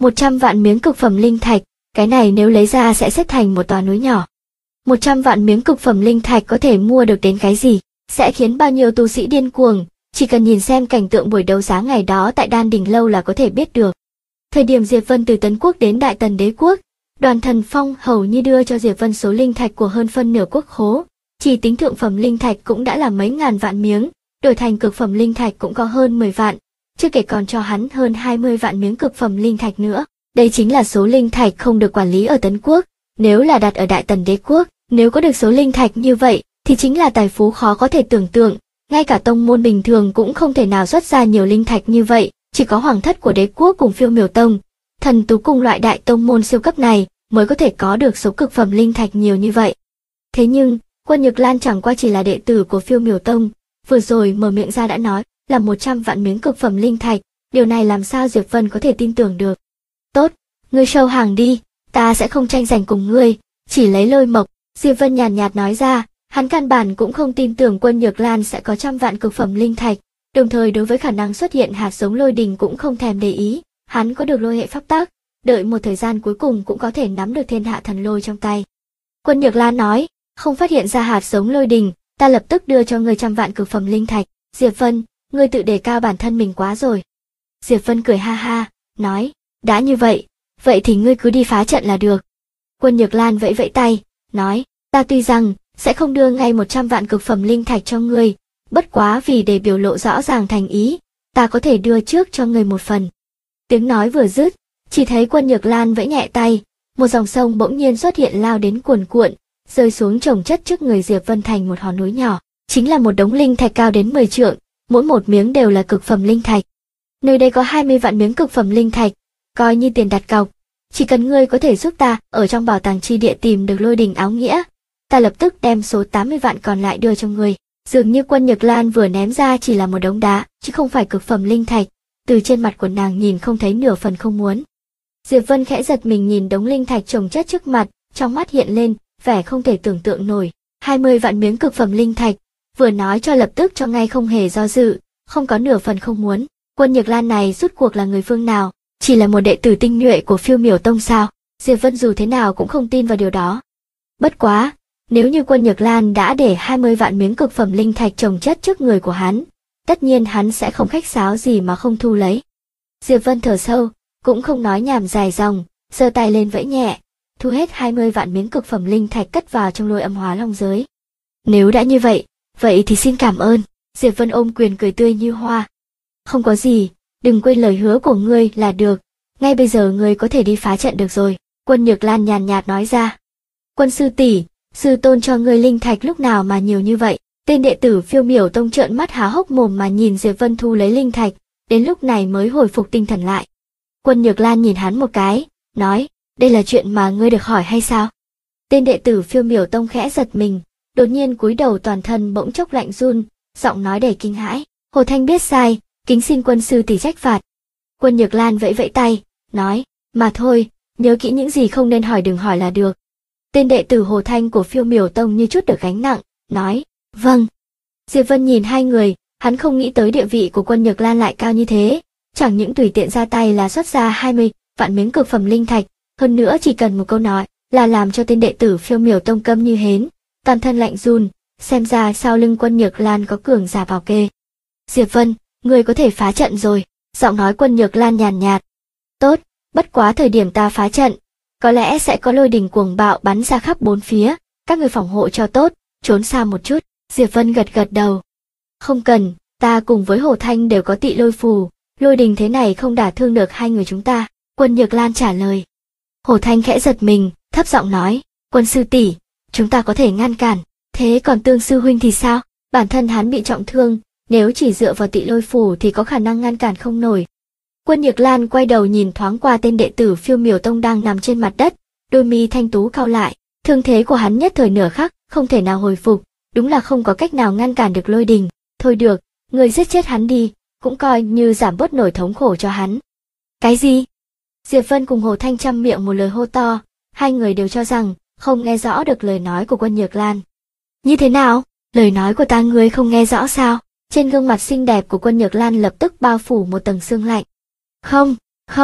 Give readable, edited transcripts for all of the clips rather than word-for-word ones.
100 vạn miếng cực phẩm linh thạch, cái này nếu lấy ra sẽ xếp thành một tòa núi nhỏ. 100 vạn miếng cực phẩm linh thạch có thể mua được đến cái gì, sẽ khiến bao nhiêu tu sĩ điên cuồng, chỉ cần nhìn xem cảnh tượng buổi đấu giá ngày đó tại Đan Đình Lâu là có thể biết được. Thời điểm Diệp Vân từ Tấn Quốc đến Đại Tần Đế Quốc, Đoàn Thần Phong hầu như đưa cho Diệp Vân số linh thạch của hơn phân nửa quốc khố, chỉ tính thượng phẩm linh thạch cũng đã là mấy ngàn vạn miếng, đổi thành cực phẩm linh thạch cũng có hơn 10 vạn, chưa kể còn cho hắn hơn 20 vạn miếng cực phẩm linh thạch nữa. Đây chính là số linh thạch không được quản lý ở Tấn Quốc, nếu là đặt ở Đại Tần Đế Quốc, nếu có được số linh thạch như vậy, thì chính là tài phú khó có thể tưởng tượng, ngay cả tông môn bình thường cũng không thể nào xuất ra nhiều linh thạch như vậy, chỉ có hoàng thất của Đế Quốc cùng Phiêu Miểu Tông, Thần Tú cùng loại đại tông môn siêu cấp này mới có thể có được số cực phẩm linh thạch nhiều như vậy. Thế nhưng, Quân Nhược Lan chẳng qua chỉ là đệ tử của Phiêu Miểu Tông, vừa rồi mở miệng ra đã nói là 100 vạn miếng cực phẩm linh thạch, điều này làm sao Diệp Vân có thể tin tưởng được. Tốt, ngươi sâu hàng đi, ta sẽ không tranh giành cùng ngươi, chỉ lấy Lôi Mộc, Diệp Vân nhàn nhạt nói ra, hắn căn bản cũng không tin tưởng Quân Nhược Lan sẽ có trăm vạn cực phẩm linh thạch, đồng thời đối với khả năng xuất hiện hạt giống lôi đình cũng không thèm để ý, hắn có được lôi hệ pháp tắc, đợi một thời gian cuối cùng cũng có thể nắm được thiên hạ thần lôi trong tay. Quân Nhược Lan nói, không phát hiện ra hạt giống lôi đình, ta lập tức đưa cho ngươi trăm vạn cực phẩm linh thạch. Diệp Vân, ngươi tự đề cao bản thân mình quá rồi. Diệp Vân cười ha ha, nói, đã như vậy, vậy thì ngươi cứ đi phá trận là được. Quân Nhược Lan vẫy vẫy tay, nói, ta tuy rằng sẽ không đưa ngay 100 vạn cực phẩm linh thạch cho ngươi, bất quá vì để biểu lộ rõ ràng thành ý, ta có thể đưa trước cho ngươi một phần. Tiếng nói vừa dứt, chỉ thấy Quân Nhược Lan vẫy nhẹ tay, một dòng sông bỗng nhiên xuất hiện lao đến cuồn cuộn, rơi xuống chồng chất trước người Diệp Vân thành một hòn núi nhỏ, chính là một đống linh thạch cao đến 10 trượng, mỗi một miếng đều là cực phẩm linh thạch. Nơi đây có 20 vạn miếng cực phẩm linh thạch, coi như tiền đặt cọc, chỉ cần ngươi có thể giúp ta ở trong bảo tàng chi địa tìm được lôi đình áo nghĩa, ta lập tức đem số 80 vạn còn lại đưa cho ngươi. Dường như Quân Nhược Lan vừa ném ra chỉ là một đống đá, chứ không phải cực phẩm linh thạch, từ trên mặt của nàng nhìn không thấy nửa phần không muốn. Diệp Vân khẽ giật mình nhìn đống linh thạch chồng chất trước mặt, trong mắt hiện lên vẻ không thể tưởng tượng nổi. 20 vạn miếng cực phẩm linh thạch, vừa nói cho lập tức cho ngay không hề do dự, không có nửa phần không muốn. Quân Nhược Lan này rút cuộc là người phương nào, chỉ là một đệ tử tinh nhuệ của Phiêu Miểu Tông sao? Diệp Vân dù thế nào cũng không tin vào điều đó. Bất quá, nếu như Quân Nhược Lan đã để 20 vạn miếng cực phẩm linh thạch chồng chất trước người của hắn, tất nhiên hắn sẽ không khách sáo gì mà không thu lấy. Diệp Vân thở sâu, cũng không nói nhảm dài dòng, giơ tay lên vẫy nhẹ, thu hết 20 vạn miếng cực phẩm linh thạch cất vào trong Lôi Âm Hóa Long giới. Nếu đã như vậy, vậy thì xin cảm ơn. Diệp Vân ôm quyền cười tươi như hoa. Không có gì, đừng quên lời hứa của ngươi là được, ngay bây giờ ngươi có thể đi phá trận được rồi. Quân Nhược Lan nhàn nhạt nói ra. Quân sư tỷ, sư tôn cho ngươi linh thạch lúc nào mà nhiều như vậy? Tên đệ tử Phiêu Miểu Tông trợn mắt há hốc mồm mà nhìn Diệp Vân thu lấy linh thạch, đến lúc này mới hồi phục tinh thần lại. Quân Nhược Lan nhìn hắn một cái, nói, đây là chuyện mà ngươi được hỏi hay sao? Tên đệ tử Phiêu Miểu Tông khẽ giật mình, đột nhiên cúi đầu toàn thân bỗng chốc lạnh run, giọng nói đầy kinh hãi. Hồ Thanh biết sai, kính xin quân sư tỷ trách phạt. Quân Nhược Lan vẫy vẫy tay, nói, mà thôi, nhớ kỹ những gì không nên hỏi đừng hỏi là được. Tên đệ tử Hồ Thanh của Phiêu Miểu Tông như chút được gánh nặng, nói, vâng. Diệp Vân nhìn hai người, hắn không nghĩ tới địa vị của Quân Nhược Lan lại cao như thế, chẳng những tùy tiện ra tay là xuất ra 20 vạn miếng cực phẩm linh thạch, hơn nữa chỉ cần một câu nói là làm cho tên đệ tử Phiêu Miểu Tông câm như hến, toàn thân lạnh run, xem ra sau lưng Quân Nhược Lan có cường giả bảo kê. Diệp Vân, người có thể phá trận rồi, giọng nói Quân Nhược Lan nhàn nhạt. Tốt, bất quá thời điểm ta phá trận, có lẽ sẽ có lôi đình cuồng bạo bắn ra khắp bốn phía, các người phòng hộ cho tốt, trốn xa một chút. Diệp Vân gật gật đầu. Không cần, ta cùng với Hồ Thanh đều có tị lôi phù, lôi đình thế này không đả thương được hai người chúng ta. Quân Nhược Lan trả lời. Hồ Thanh khẽ giật mình, thấp giọng nói, Quân sư tỷ, chúng ta có thể ngăn cản, thế còn Tương sư huynh thì sao? Bản thân hắn bị trọng thương, nếu chỉ dựa vào tị lôi phù thì có khả năng ngăn cản không nổi. Quân Nhược Lan quay đầu nhìn thoáng qua tên đệ tử Phiêu Miểu Tông đang nằm trên mặt đất, đôi mi thanh tú cau lại, thương thế của hắn nhất thời nửa khắc, không thể nào hồi phục, đúng là không có cách nào ngăn cản được lôi đình. Thôi được, người giết chết hắn đi, cũng coi như giảm bớt nổi thống khổ cho hắn. Cái gì? Diệp Vân cùng Hồ Thanh chăm miệng một lời hô to, hai người đều cho rằng không nghe rõ được lời nói của Quân Nhược Lan. Như thế nào? Lời nói của ta ngươi không nghe rõ sao? Trên gương mặt xinh đẹp của Quân Nhược Lan lập tức bao phủ một tầng sương lạnh. Không,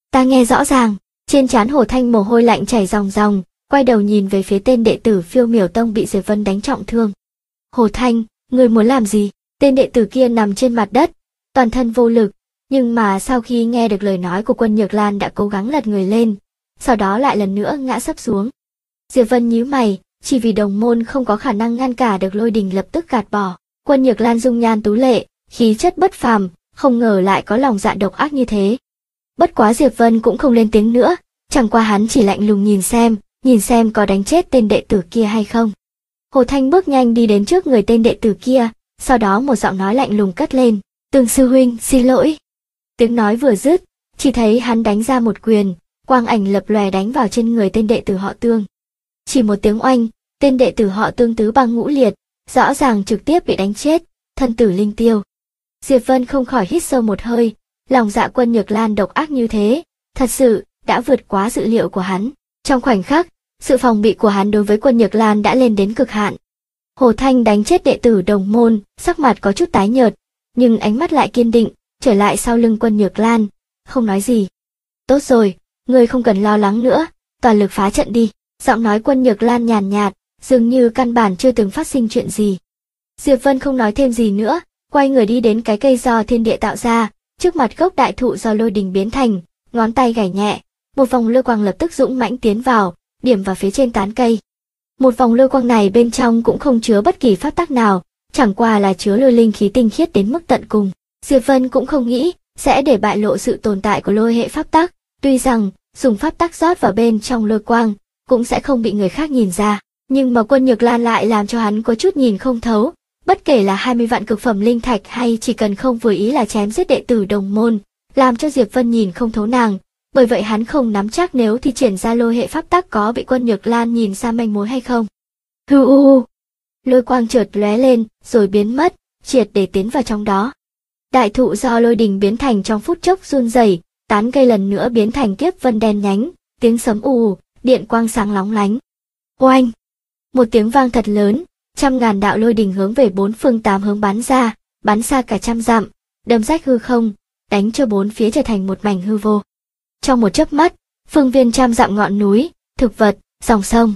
Ta nghe rõ ràng. Trên trán Hồ Thanh mồ hôi lạnh chảy ròng ròng, quay đầu nhìn về phía tên đệ tử Phiêu Miểu Tông bị Diệp Vân đánh trọng thương. Hồ Thanh, ngươi muốn làm gì? Tên đệ tử kia nằm trên mặt đất, toàn thân vô lực, nhưng mà sau khi nghe được lời nói của Quân Nhược Lan đã cố gắng lật người lên, sau đó lại lần nữa ngã sấp xuống. Diệp Vân nhíu mày, chỉ vì đồng môn không có khả năng ngăn cả được lôi đình lập tức gạt bỏ. Quân Nhược Lan dung nhan tú lệ, khí chất bất phàm, không ngờ lại có lòng dạ độc ác như thế. Bất quá Diệp Vân cũng không lên tiếng nữa, chẳng qua hắn chỉ lạnh lùng nhìn xem có đánh chết tên đệ tử kia hay không. Hồ Thanh bước nhanh đi đến trước người tên đệ tử kia, sau đó một giọng nói lạnh lùng cất lên, Tương sư huynh, xin lỗi. Tiếng nói vừa dứt, chỉ thấy hắn đánh ra một quyền, quang ảnh lập lòe đánh vào trên người tên đệ tử họ Tương. Chỉ một tiếng oanh, tên đệ tử họ Tương tứ băng ngũ liệt, rõ ràng trực tiếp bị đánh chết, thân tử linh tiêu. Diệp Vân không khỏi hít sâu một hơi, lòng dạ Quân Nhược Lan độc ác như thế, thật sự đã vượt quá dự liệu của hắn. Trong khoảnh khắc, sự phòng bị của hắn đối với Quân Nhược Lan đã lên đến cực hạn. Hồ Thanh đánh chết đệ tử đồng môn, sắc mặt có chút tái nhợt, nhưng ánh mắt lại kiên định, trở lại sau lưng Quân Nhược Lan, không nói gì. Tốt rồi, ngươi không cần lo lắng nữa, toàn lực phá trận đi. Giọng nói Quân Nhược Lan nhàn nhạt, dường như căn bản chưa từng phát sinh chuyện gì. Diệp Vân không nói thêm gì nữa, quay người đi đến cái cây do thiên địa tạo ra, trước mặt gốc đại thụ do lôi đình biến thành, ngón tay gảy nhẹ, một vòng lôi quang lập tức dũng mãnh tiến vào, điểm vào phía trên tán cây. Một vòng lôi quang này bên trong cũng không chứa bất kỳ pháp tắc nào, chẳng qua là chứa lôi linh khí tinh khiết đến mức tận cùng. Diệp Vân cũng không nghĩ sẽ để bại lộ sự tồn tại của lôi hệ pháp tắc, tuy rằng dùng pháp tắc rót vào bên trong lôi quang cũng sẽ không bị người khác nhìn ra, nhưng mà Quân Nhược Lan lại làm cho hắn có chút nhìn không thấu. Bất kể là 20 vạn cực phẩm linh thạch hay chỉ cần không vừa ý là chém giết đệ tử đồng môn, làm cho Diệp Vân nhìn không thấu nàng. Bởi vậy hắn không nắm chắc nếu thi triển ra lôi hệ pháp tắc có bị Quân Nhược Lan nhìn ra manh mối hay không. Hư u, lôi quang chợt lóe lên, rồi biến mất, triệt để tiến vào trong đó. Đại thụ do lôi đình biến thành trong phút chốc run rẩy, tán cây lần nữa biến thành kiếp vân đen nhánh, tiếng sấm ù, điện quang sáng lóng lánh. Oanh! Một tiếng vang thật lớn, trăm ngàn đạo lôi đình hướng về bốn phương tám hướng bắn ra, bắn xa cả trăm dặm, đâm rách hư không, đánh cho bốn phía trở thành một mảnh hư vô. Trong một chớp mắt, phương viên trăm dặm ngọn núi, thực vật, dòng sông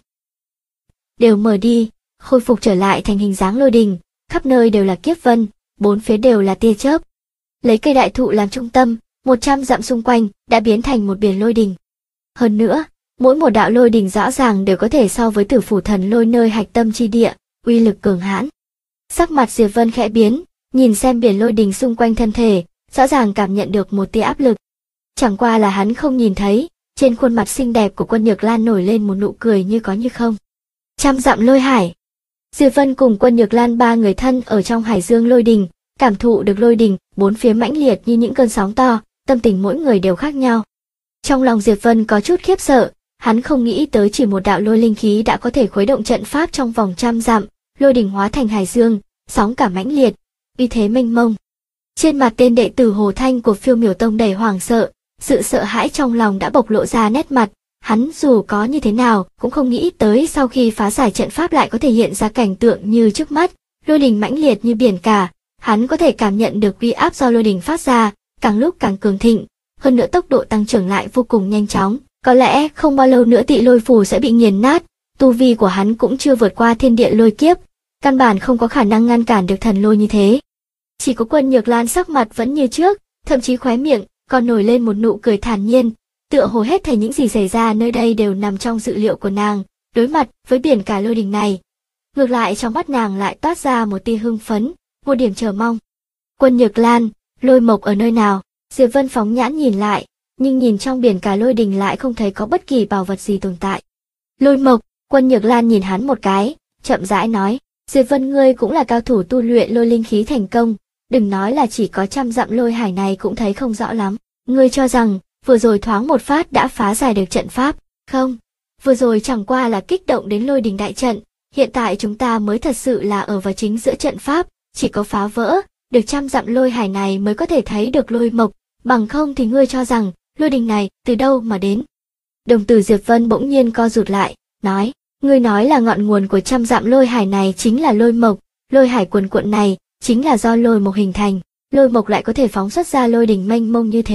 đều mở đi, khôi phục trở lại thành hình dáng lôi đình, khắp nơi đều là kiếp vân, bốn phía đều là tia chớp. Lấy cây đại thụ làm trung tâm, 100 dặm xung quanh đã biến thành một biển lôi đình. Hơn nữa, mỗi một đạo lôi đình rõ ràng đều có thể so với Tử Phủ Thần Lôi nơi hạch tâm chi địa, uy lực cường hãn. Sắc mặt Diệp Vân khẽ biến, nhìn xem biển lôi đình xung quanh thân thể, rõ ràng cảm nhận được một tia áp lực. Chẳng qua là hắn không nhìn thấy, trên khuôn mặt xinh đẹp của Quân Nhược Lan nổi lên một nụ cười như có như không. Trăm dặm lôi hải. Diệp Vân cùng Quân Nhược Lan ba người thân ở trong hải dương lôi đình, cảm thụ được lôi đình, bốn phía mãnh liệt như những cơn sóng to, tâm tình mỗi người đều khác nhau. Trong lòng Diệp Vân có chút khiếp sợ, hắn không nghĩ tới chỉ một đạo lôi linh khí đã có thể khuấy động trận pháp trong vòng trăm dặm, lôi đình hóa thành hải dương, sóng cả mãnh liệt, uy thế mênh mông. Trên mặt tên đệ tử Hồ Thanh của Phiêu Miểu Tông đầy hoảng sợ, sự sợ hãi trong lòng đã bộc lộ ra nét mặt, hắn dù có như thế nào cũng không nghĩ tới sau khi phá giải trận pháp lại có thể hiện ra cảnh tượng như trước mắt, lôi đình mãnh liệt như biển cả, hắn có thể cảm nhận được uy áp do lôi đình phát ra, càng lúc càng cường thịnh, hơn nữa tốc độ tăng trưởng lại vô cùng nhanh chóng, có lẽ không bao lâu nữa Tị Lôi Phù sẽ bị nghiền nát, tu vi của hắn cũng chưa vượt qua thiên địa lôi kiếp, căn bản không có khả năng ngăn cản được thần lôi như thế. Chỉ có Quân Nhược Lan sắc mặt vẫn như trước, thậm chí khóe miệng còn nổi lên một nụ cười thản nhiên, tựa hồ hết thảy những gì xảy ra nơi đây đều nằm trong dự liệu của nàng, đối mặt với biển cả lôi đình này. Ngược lại trong mắt nàng lại toát ra một tia hưng phấn, một điểm chờ mong. Quân Nhược Lan, lôi mộc ở nơi nào? Diệp Vân phóng nhãn nhìn lại, nhưng nhìn trong biển cả lôi đình lại không thấy có bất kỳ bảo vật gì tồn tại. Lôi mộc, Quân Nhược Lan nhìn hắn một cái, chậm rãi nói, Diệp Vân ngươi cũng là cao thủ tu luyện lôi linh khí thành công, đừng nói là chỉ có trăm dặm lôi hải này cũng thấy không rõ lắm. Ngươi cho rằng, vừa rồi thoáng một phát đã phá giải được trận pháp, không? Vừa rồi chẳng qua là kích động đến lôi đình đại trận, hiện tại chúng ta mới thật sự là ở vào chính giữa trận pháp, chỉ có phá vỡ, được trăm dặm lôi hải này mới có thể thấy được lôi mộc, bằng không thì ngươi cho rằng, lôi đình này từ đâu mà đến? Đồng tử Diệp Vân bỗng nhiên co rụt lại, nói, ngươi nói là ngọn nguồn của trăm dặm lôi hải này chính là lôi mộc, lôi hải cuồn cuộn này chính là do lôi mộc hình thành, lôi mộc lại có thể phóng xuất ra lôi đình mênh mông như thế,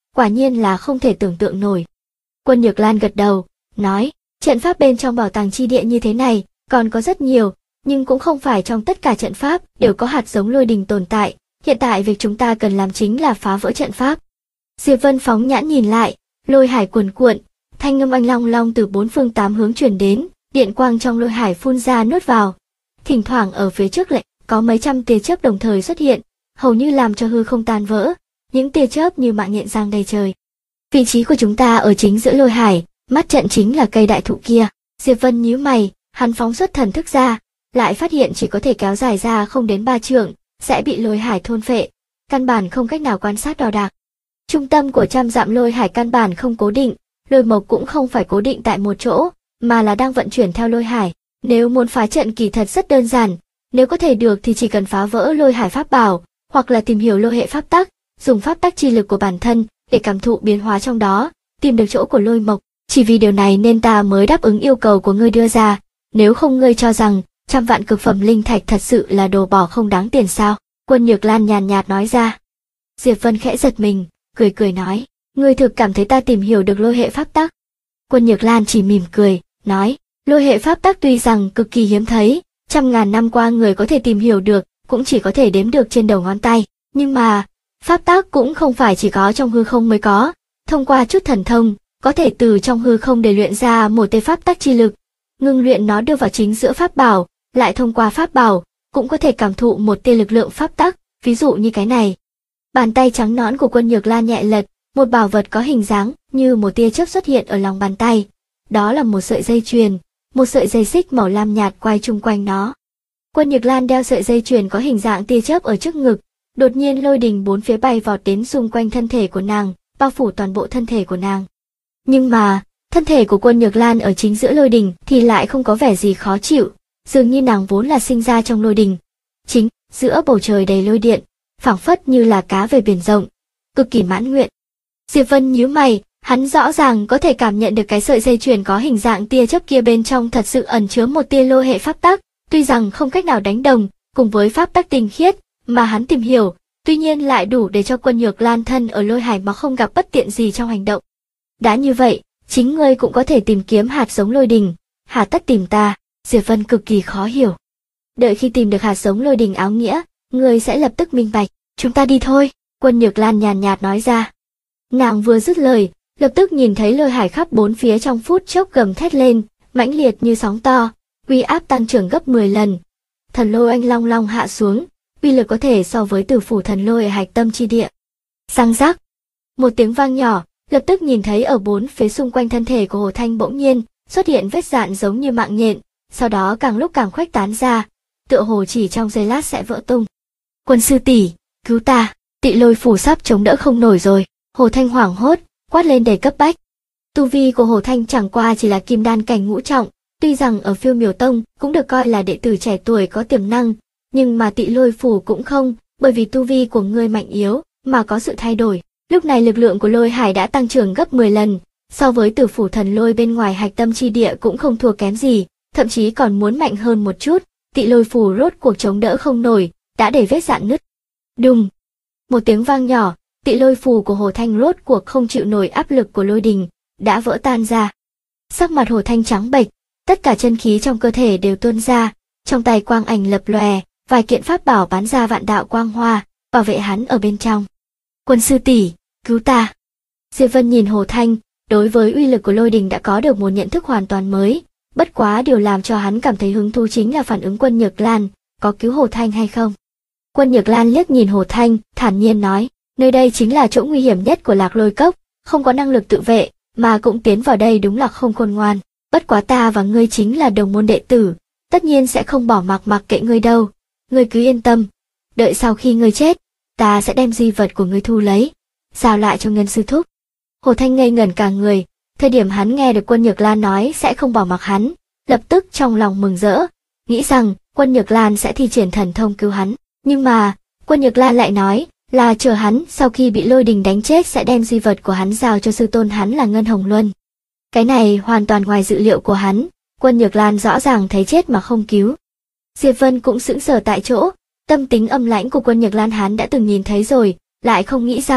quả nhiên là không thể tưởng tượng nổi. Quân Nhược Lan gật đầu, nói, trận pháp bên trong bảo tàng chi địa như thế này, còn có rất nhiều, nhưng cũng không phải trong tất cả trận pháp đều có hạt giống lôi đình tồn tại, hiện tại việc chúng ta cần làm chính là phá vỡ trận pháp. Diệp Vân phóng nhãn nhìn lại, lôi hải cuồn cuộn, thanh âm oanh long long từ bốn phương tám hướng truyền đến, điện quang trong lôi hải phun ra nuốt vào. Thỉnh thoảng ở phía trước lại có mấy trăm tia chớp đồng thời xuất hiện, hầu như làm cho hư không tan vỡ, những tia chớp như mạng nhện giang đầy trời. Vị trí của chúng ta ở chính giữa lôi hải, mắt trận chính là cây đại thụ kia. Diệp Vân nhíu mày, hắn phóng xuất thần thức ra, lại phát hiện chỉ có thể kéo dài ra không đến 3 trượng, sẽ bị lôi hải thôn phệ, căn bản không cách nào quan sát đo đạc. Trung tâm của trăm dặm lôi hải căn bản không cố định, lôi mộc cũng không phải cố định tại một chỗ, mà là đang vận chuyển theo lôi hải. Nếu muốn phá trận kỳ thật rất đơn giản, nếu có thể được thì chỉ cần phá vỡ lôi hải pháp bảo, hoặc là tìm hiểu lôi hệ pháp tắc, dùng pháp tắc chi lực của bản thân để cảm thụ biến hóa trong đó, tìm được chỗ của lôi mộc. Chỉ vì điều này nên ta mới đáp ứng yêu cầu của ngươi đưa ra, nếu không ngươi cho rằng 100 vạn cực phẩm linh thạch thật sự là đồ bỏ không đáng tiền sao? Quân Nhược Lan nhàn nhạt nói ra. Diệp Vân khẽ giật mình, cười cười nói, ngươi thực cảm thấy ta tìm hiểu được lôi hệ pháp tắc? Quân Nhược Lan chỉ mỉm cười, nói, lôi hệ pháp tắc tuy rằng cực kỳ hiếm thấy, 100.000 năm qua người có thể tìm hiểu được, cũng chỉ có thể đếm được trên đầu ngón tay, nhưng mà, pháp tắc cũng không phải chỉ có trong hư không mới có, thông qua chút thần thông, có thể từ trong hư không để luyện ra một tia pháp tắc chi lực, ngưng luyện nó đưa vào chính giữa pháp bảo, lại thông qua pháp bảo, cũng có thể cảm thụ một tia lực lượng pháp tắc, ví dụ như cái này. Bàn tay trắng nõn của Quân Nhược Lan nhẹ lật, một bảo vật có hình dáng như một tia chớp xuất hiện ở lòng bàn tay. Đó là một sợi dây chuyền, một sợi dây xích màu lam nhạt quay chung quanh nó. Quân Nhược Lan đeo sợi dây chuyền có hình dạng tia chớp ở trước ngực, đột nhiên lôi đình bốn phía bay vọt đến xung quanh thân thể của nàng, bao phủ toàn bộ thân thể của nàng. Nhưng mà, thân thể của Quân Nhược Lan ở chính giữa lôi đình thì lại không có vẻ gì khó chịu, dường như nàng vốn là sinh ra trong lôi đình. Chính giữa bầu trời đầy lôi điện, phảng phất như là cá về biển rộng, cực kỳ mãn nguyện. Diệp Vân nhíu mày, hắn rõ ràng có thể cảm nhận được cái sợi dây chuyền có hình dạng tia chớp kia bên trong thật sự ẩn chứa một tia lôi hệ pháp tắc, tuy rằng không cách nào đánh đồng cùng với pháp tắc tinh khiết mà hắn tìm hiểu, tuy nhiên lại đủ để cho Quân Nhược Lan thân ở lôi hải mà không gặp bất tiện gì trong hành động. Đã như vậy, chính ngươi cũng có thể tìm kiếm hạt giống lôi đình, hà tất tìm ta? Diệp Vân cực kỳ khó hiểu. Đợi khi tìm được hạt giống lôi đình áo nghĩa, ngươi sẽ lập tức minh bạch. Chúng ta đi thôi, Quân Nhược Lan nhàn nhạt nói ra. Nàng vừa dứt lời, lập tức nhìn thấy lôi hải khắp bốn phía trong phút chốc gầm thét lên, mãnh liệt như sóng to, uy áp tăng trưởng gấp 10 lần. Thần lôi oanh long long hạ xuống, uy lực có thể so với Tử phủ thần lôi ở hạch tâm chi địa. Răng rắc, một tiếng vang nhỏ, lập tức nhìn thấy ở bốn phía xung quanh thân thể của Hồ Thanh bỗng nhiên xuất hiện vết rạn giống như mạng nhện, sau đó càng lúc càng khuếch tán ra, tựa hồ chỉ trong giây lát sẽ vỡ tung. Quân sư tỷ, cứu ta, Tị Lôi phủ sắp chống đỡ không nổi rồi. Hồ Thanh hoảng hốt, quát lên đầy cấp bách. Tu vi của Hồ Thanh chẳng qua chỉ là kim đan cảnh ngũ trọng, tuy rằng ở Phiêu Miểu Tông cũng được coi là đệ tử trẻ tuổi có tiềm năng, nhưng mà Tị Lôi phủ cũng không, bởi vì tu vi của ngươi mạnh yếu mà có sự thay đổi. Lúc này lực lượng của lôi hải đã tăng trưởng gấp 10 lần, so với Tử phủ thần lôi bên ngoài hạch tâm chi địa cũng không thua kém gì, thậm chí còn muốn mạnh hơn một chút. Tị Lôi phủ rốt cuộc chống đỡ không nổi, đã để vết rạn nứt. Đùng, một tiếng vang nhỏ, Tị Lôi phủ của Hồ Thanh rốt cuộc không chịu nổi áp lực của lôi đình, đã vỡ tan ra. Sắc mặt Hồ Thanh trắng bệch, tất cả chân khí trong cơ thể đều tuôn ra, trong tay quang ảnh lập lòe, vài kiện pháp bảo bắn ra vạn đạo quang hoa, bảo vệ hắn ở bên trong. Quân sư tỷ, cứu ta. Diệp Vân nhìn Hồ Thanh, đối với uy lực của lôi đình đã có được một nhận thức hoàn toàn mới, bất quá điều làm cho hắn cảm thấy hứng thú chính là phản ứng Quân Nhược Lan, có cứu Hồ Thanh hay không. Quân Nhược Lan liếc nhìn Hồ Thanh, thản nhiên nói, nơi đây chính là chỗ nguy hiểm nhất của Lạc Lôi Cốc, không có năng lực tự vệ, mà cũng tiến vào đây đúng là không khôn ngoan. Bất quá ta và ngươi chính là đồng môn đệ tử, tất nhiên sẽ không bỏ mặc kệ ngươi đâu. Ngươi cứ yên tâm, đợi sau khi ngươi chết, ta sẽ đem di vật của ngươi thu lấy, giao lại cho Ngân sư thúc. Hồ Thanh ngây ngẩn cả người, thời điểm hắn nghe được Quân Nhược Lan nói sẽ không bỏ mặc hắn, lập tức trong lòng mừng rỡ, nghĩ rằng Quân Nhược Lan sẽ thi triển thần thông cứu hắn. Nhưng mà, Quân Nhược Lan lại nói là chờ hắn sau khi bị lôi đình đánh chết sẽ đem di vật của hắn giao cho sư tôn hắn là Ngân Hồng Luân. Cái này hoàn toàn ngoài dự liệu của hắn, Quân Nhược Lan rõ ràng thấy chết mà không cứu. Diệp Vân cũng sững sờ tại chỗ, tâm tính âm lãnh của Quân Nhược Lan hắn đã từng nhìn thấy rồi, lại không nghĩ rằng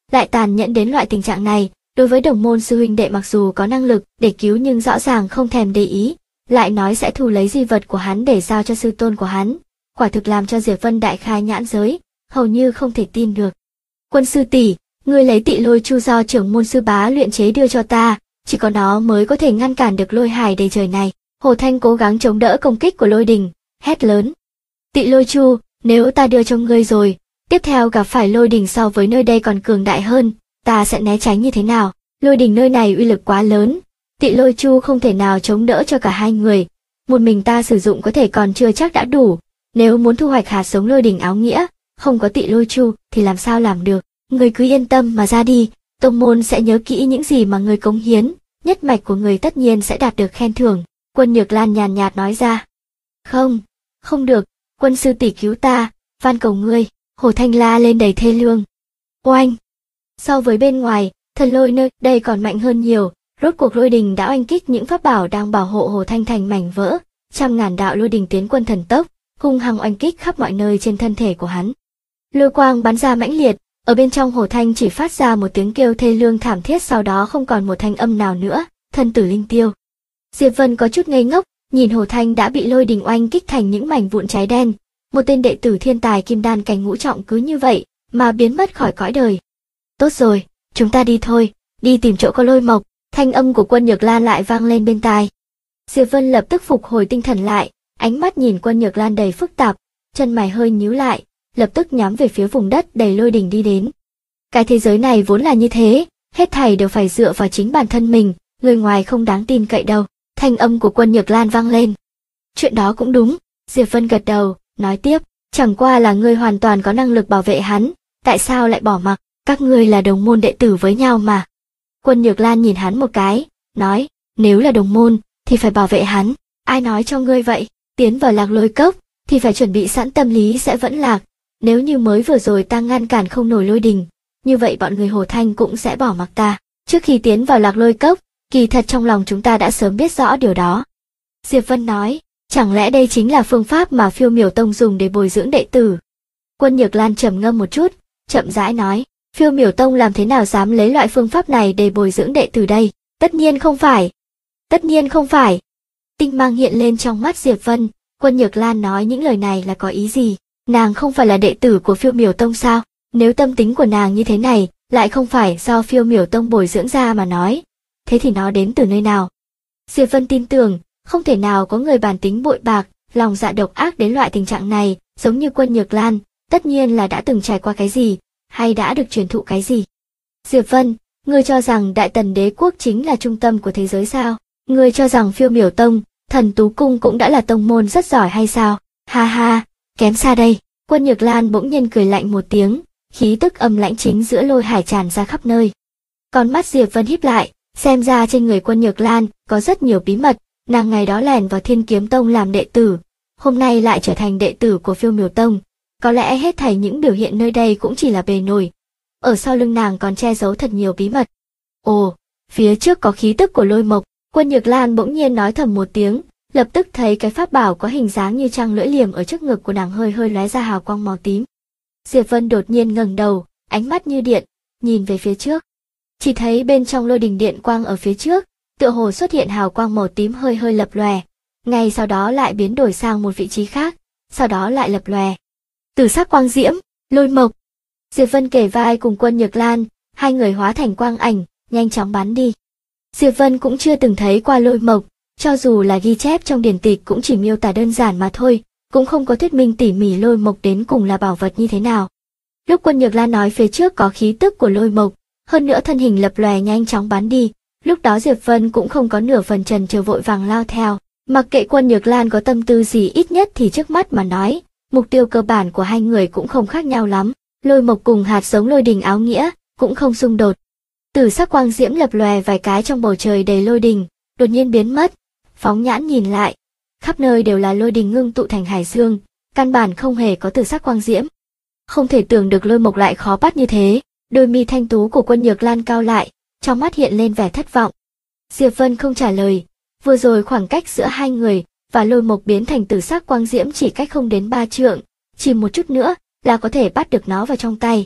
lại tàn nhẫn đến loại tình trạng này, đối với đồng môn sư huynh đệ mặc dù có năng lực để cứu nhưng rõ ràng không thèm để ý, lại nói sẽ thu lấy di vật của hắn để giao cho sư tôn của hắn, quả thực làm cho Diệp Vân đại khai nhãn giới, hầu như không thể tin được. Quân sư tỷ, ngươi lấy Tị Lôi Chu do trưởng môn sư bá luyện chế đưa cho ta, chỉ có nó mới có thể ngăn cản được lôi hải đầy trời này. Hồ Thanh cố gắng chống đỡ công kích của lôi đình, hét lớn. Tị Lôi Chu, nếu ta đưa cho ngươi rồi, tiếp theo gặp phải lôi đình so với nơi đây còn cường đại hơn, ta sẽ né tránh như thế nào? Lôi đình nơi này uy lực quá lớn, Tị Lôi Chu không thể nào chống đỡ cho cả hai người, một mình ta sử dụng có thể còn chưa chắc đã đủ, nếu muốn thu hoạch hạt giống lôi đình áo nghĩa, không có Tị Lôi Chu thì làm sao làm được? Ngươi cứ yên tâm mà ra đi, tông môn sẽ nhớ kỹ những gì mà ngươi cống hiến, nhất mạch của ngươi tất nhiên sẽ đạt được khen thưởng. Quân Nhược Lan nhàn nhạt nói ra. Không được, quân sư tỷ cứu ta, van cầu ngươi. Hồ Thanh la lên đầy thê lương. Oanh! So với bên ngoài, thần lôi nơi đây còn mạnh hơn nhiều, rốt cuộc lôi đình đã oanh kích những pháp bảo đang bảo hộ Hồ Thanh thành mảnh vỡ, trăm ngàn đạo lôi đình tiến quân thần tốc, hung hăng oanh kích khắp mọi nơi trên thân thể của hắn. Lôi quang bắn ra mãnh liệt, ở bên trong Hồ Thanh chỉ phát ra một tiếng kêu thê lương thảm thiết, sau đó không còn một thanh âm nào nữa, thân tử linh tiêu. Diệp Vân có chút ngây ngốc, nhìn Hồ Thanh đã bị lôi đình oanh kích thành những mảnh vụn cháy đen, một tên đệ tử thiên tài kim đan cảnh ngũ trọng cứ như vậy mà biến mất khỏi cõi đời. Tốt rồi, chúng ta đi thôi, đi tìm chỗ có lôi mộc. Thanh âm của Quân Nhược Lan lại vang lên bên tai. Diệp Vân lập tức phục hồi tinh thần lại, ánh mắt nhìn Quân Nhược Lan đầy phức tạp, chân mày hơi nhíu lại, lập tức nhắm về phía vùng đất đầy lôi đình đi đến. Cái thế giới này vốn là như thế, hết thảy đều phải dựa vào chính bản thân mình, người ngoài không đáng tin cậy đâu. Thanh âm của Quân Nhược Lan vang lên. Chuyện đó cũng đúng, Diệp Vân gật đầu, nói tiếp, chẳng qua là ngươi hoàn toàn có năng lực bảo vệ hắn, tại sao lại bỏ mặc, các ngươi là đồng môn đệ tử với nhau mà. Quân Nhược Lan nhìn hắn một cái, nói, nếu là đồng môn, thì phải bảo vệ hắn, ai nói cho ngươi vậy, tiến vào lạc lôi cốc, thì phải chuẩn bị sẵn tâm lý sẽ vẫn lạc, nếu như mới vừa rồi ta ngăn cản không nổi lôi đình, như vậy bọn người Hồ Thanh cũng sẽ bỏ mặc ta, trước khi tiến vào lạc lôi cốc, kỳ thật trong lòng chúng ta đã sớm biết rõ điều đó. Diệp Vân nói, chẳng lẽ đây chính là phương pháp mà Phiêu Miểu Tông dùng để bồi dưỡng đệ tử? Quân Nhược Lan trầm ngâm một chút, chậm rãi nói, Phiêu Miểu Tông làm thế nào dám lấy loại phương pháp này để bồi dưỡng đệ tử đây? Tất nhiên không phải. Tất nhiên không phải. Tinh mang hiện lên trong mắt Diệp Vân, Quân Nhược Lan nói những lời này là có ý gì? Nàng không phải là đệ tử của Phiêu Miểu Tông sao? Nếu tâm tính của nàng như thế này, lại không phải do Phiêu Miểu Tông bồi dưỡng ra mà nói, thế thì nó đến từ nơi nào? Diệp Vân tin tưởng, không thể nào có người bản tính bội bạc, lòng dạ độc ác đến loại tình trạng này, giống như Quân Nhược Lan, tất nhiên là đã từng trải qua cái gì, hay đã được truyền thụ cái gì. Diệp Vân, ngươi cho rằng Đại Tần Đế quốc chính là trung tâm của thế giới sao? Ngươi cho rằng Phiêu Miểu Tông, Thần Tú Cung cũng đã là tông môn rất giỏi hay sao? Ha ha, kém xa đây. Quân Nhược Lan bỗng nhiên cười lạnh một tiếng, khí tức âm lãnh chính giữa lôi hải tràn ra khắp nơi. Con mắt Diệp Vân híp lại, xem ra trên người Quân Nhược Lan có rất nhiều bí mật, nàng ngày đó lẻn vào Thiên Kiếm Tông làm đệ tử, hôm nay lại trở thành đệ tử của Phiêu Miểu Tông, có lẽ hết thảy những biểu hiện nơi đây cũng chỉ là bề nổi. Ở sau lưng nàng còn che giấu thật nhiều bí mật. Ồ, phía trước có khí tức của lôi mộc, Quân Nhược Lan bỗng nhiên nói thầm một tiếng, lập tức thấy cái pháp bảo có hình dáng như trăng lưỡi liềm ở trước ngực của nàng hơi hơi lóe ra hào quang màu tím. Diệp Vân đột nhiên ngẩng đầu, ánh mắt như điện, nhìn về phía trước. Chỉ thấy bên trong lôi đình điện quang ở phía trước, tựa hồ xuất hiện hào quang màu tím hơi hơi lập lòe, ngay sau đó lại biến đổi sang một vị trí khác, sau đó lại lập lòe. Tử sắc quang diễm, lôi mộc. Diệp Vân kề vai cùng Quân Nhược Lan, hai người hóa thành quang ảnh, nhanh chóng bắn đi. Diệp Vân cũng chưa từng thấy qua lôi mộc, cho dù là ghi chép trong điển tịch cũng chỉ miêu tả đơn giản mà thôi, cũng không có thuyết minh tỉ mỉ lôi mộc đến cùng là bảo vật như thế nào. Lúc Quân Nhược Lan nói phía trước có khí tức của lôi mộc, hơn nữa thân hình lập lòe nhanh chóng bắn đi, lúc đó Diệp Vân cũng không có nửa phần chần chừ vội vàng lao theo, mặc kệ Quân Nhược Lan có tâm tư gì, ít nhất thì trước mắt mà nói, mục tiêu cơ bản của hai người cũng không khác nhau lắm, lôi mộc cùng hạt giống lôi đình áo nghĩa cũng không xung đột. Tử sắc quang diễm lập lòe vài cái trong bầu trời đầy lôi đình, đột nhiên biến mất, phóng nhãn nhìn lại, khắp nơi đều là lôi đình ngưng tụ thành hải dương, căn bản không hề có tử sắc quang diễm. Không thể tưởng được lôi mộc lại khó bắt như thế, đôi mi thanh tú của Quân Nhược Lan cau lại, trong mắt hiện lên vẻ thất vọng. Diệp Vân không trả lời, vừa rồi khoảng cách giữa hai người và lôi mộc biến thành tử sắc quang diễm chỉ cách không đến 3 trượng, chỉ một chút nữa là có thể bắt được nó vào trong tay.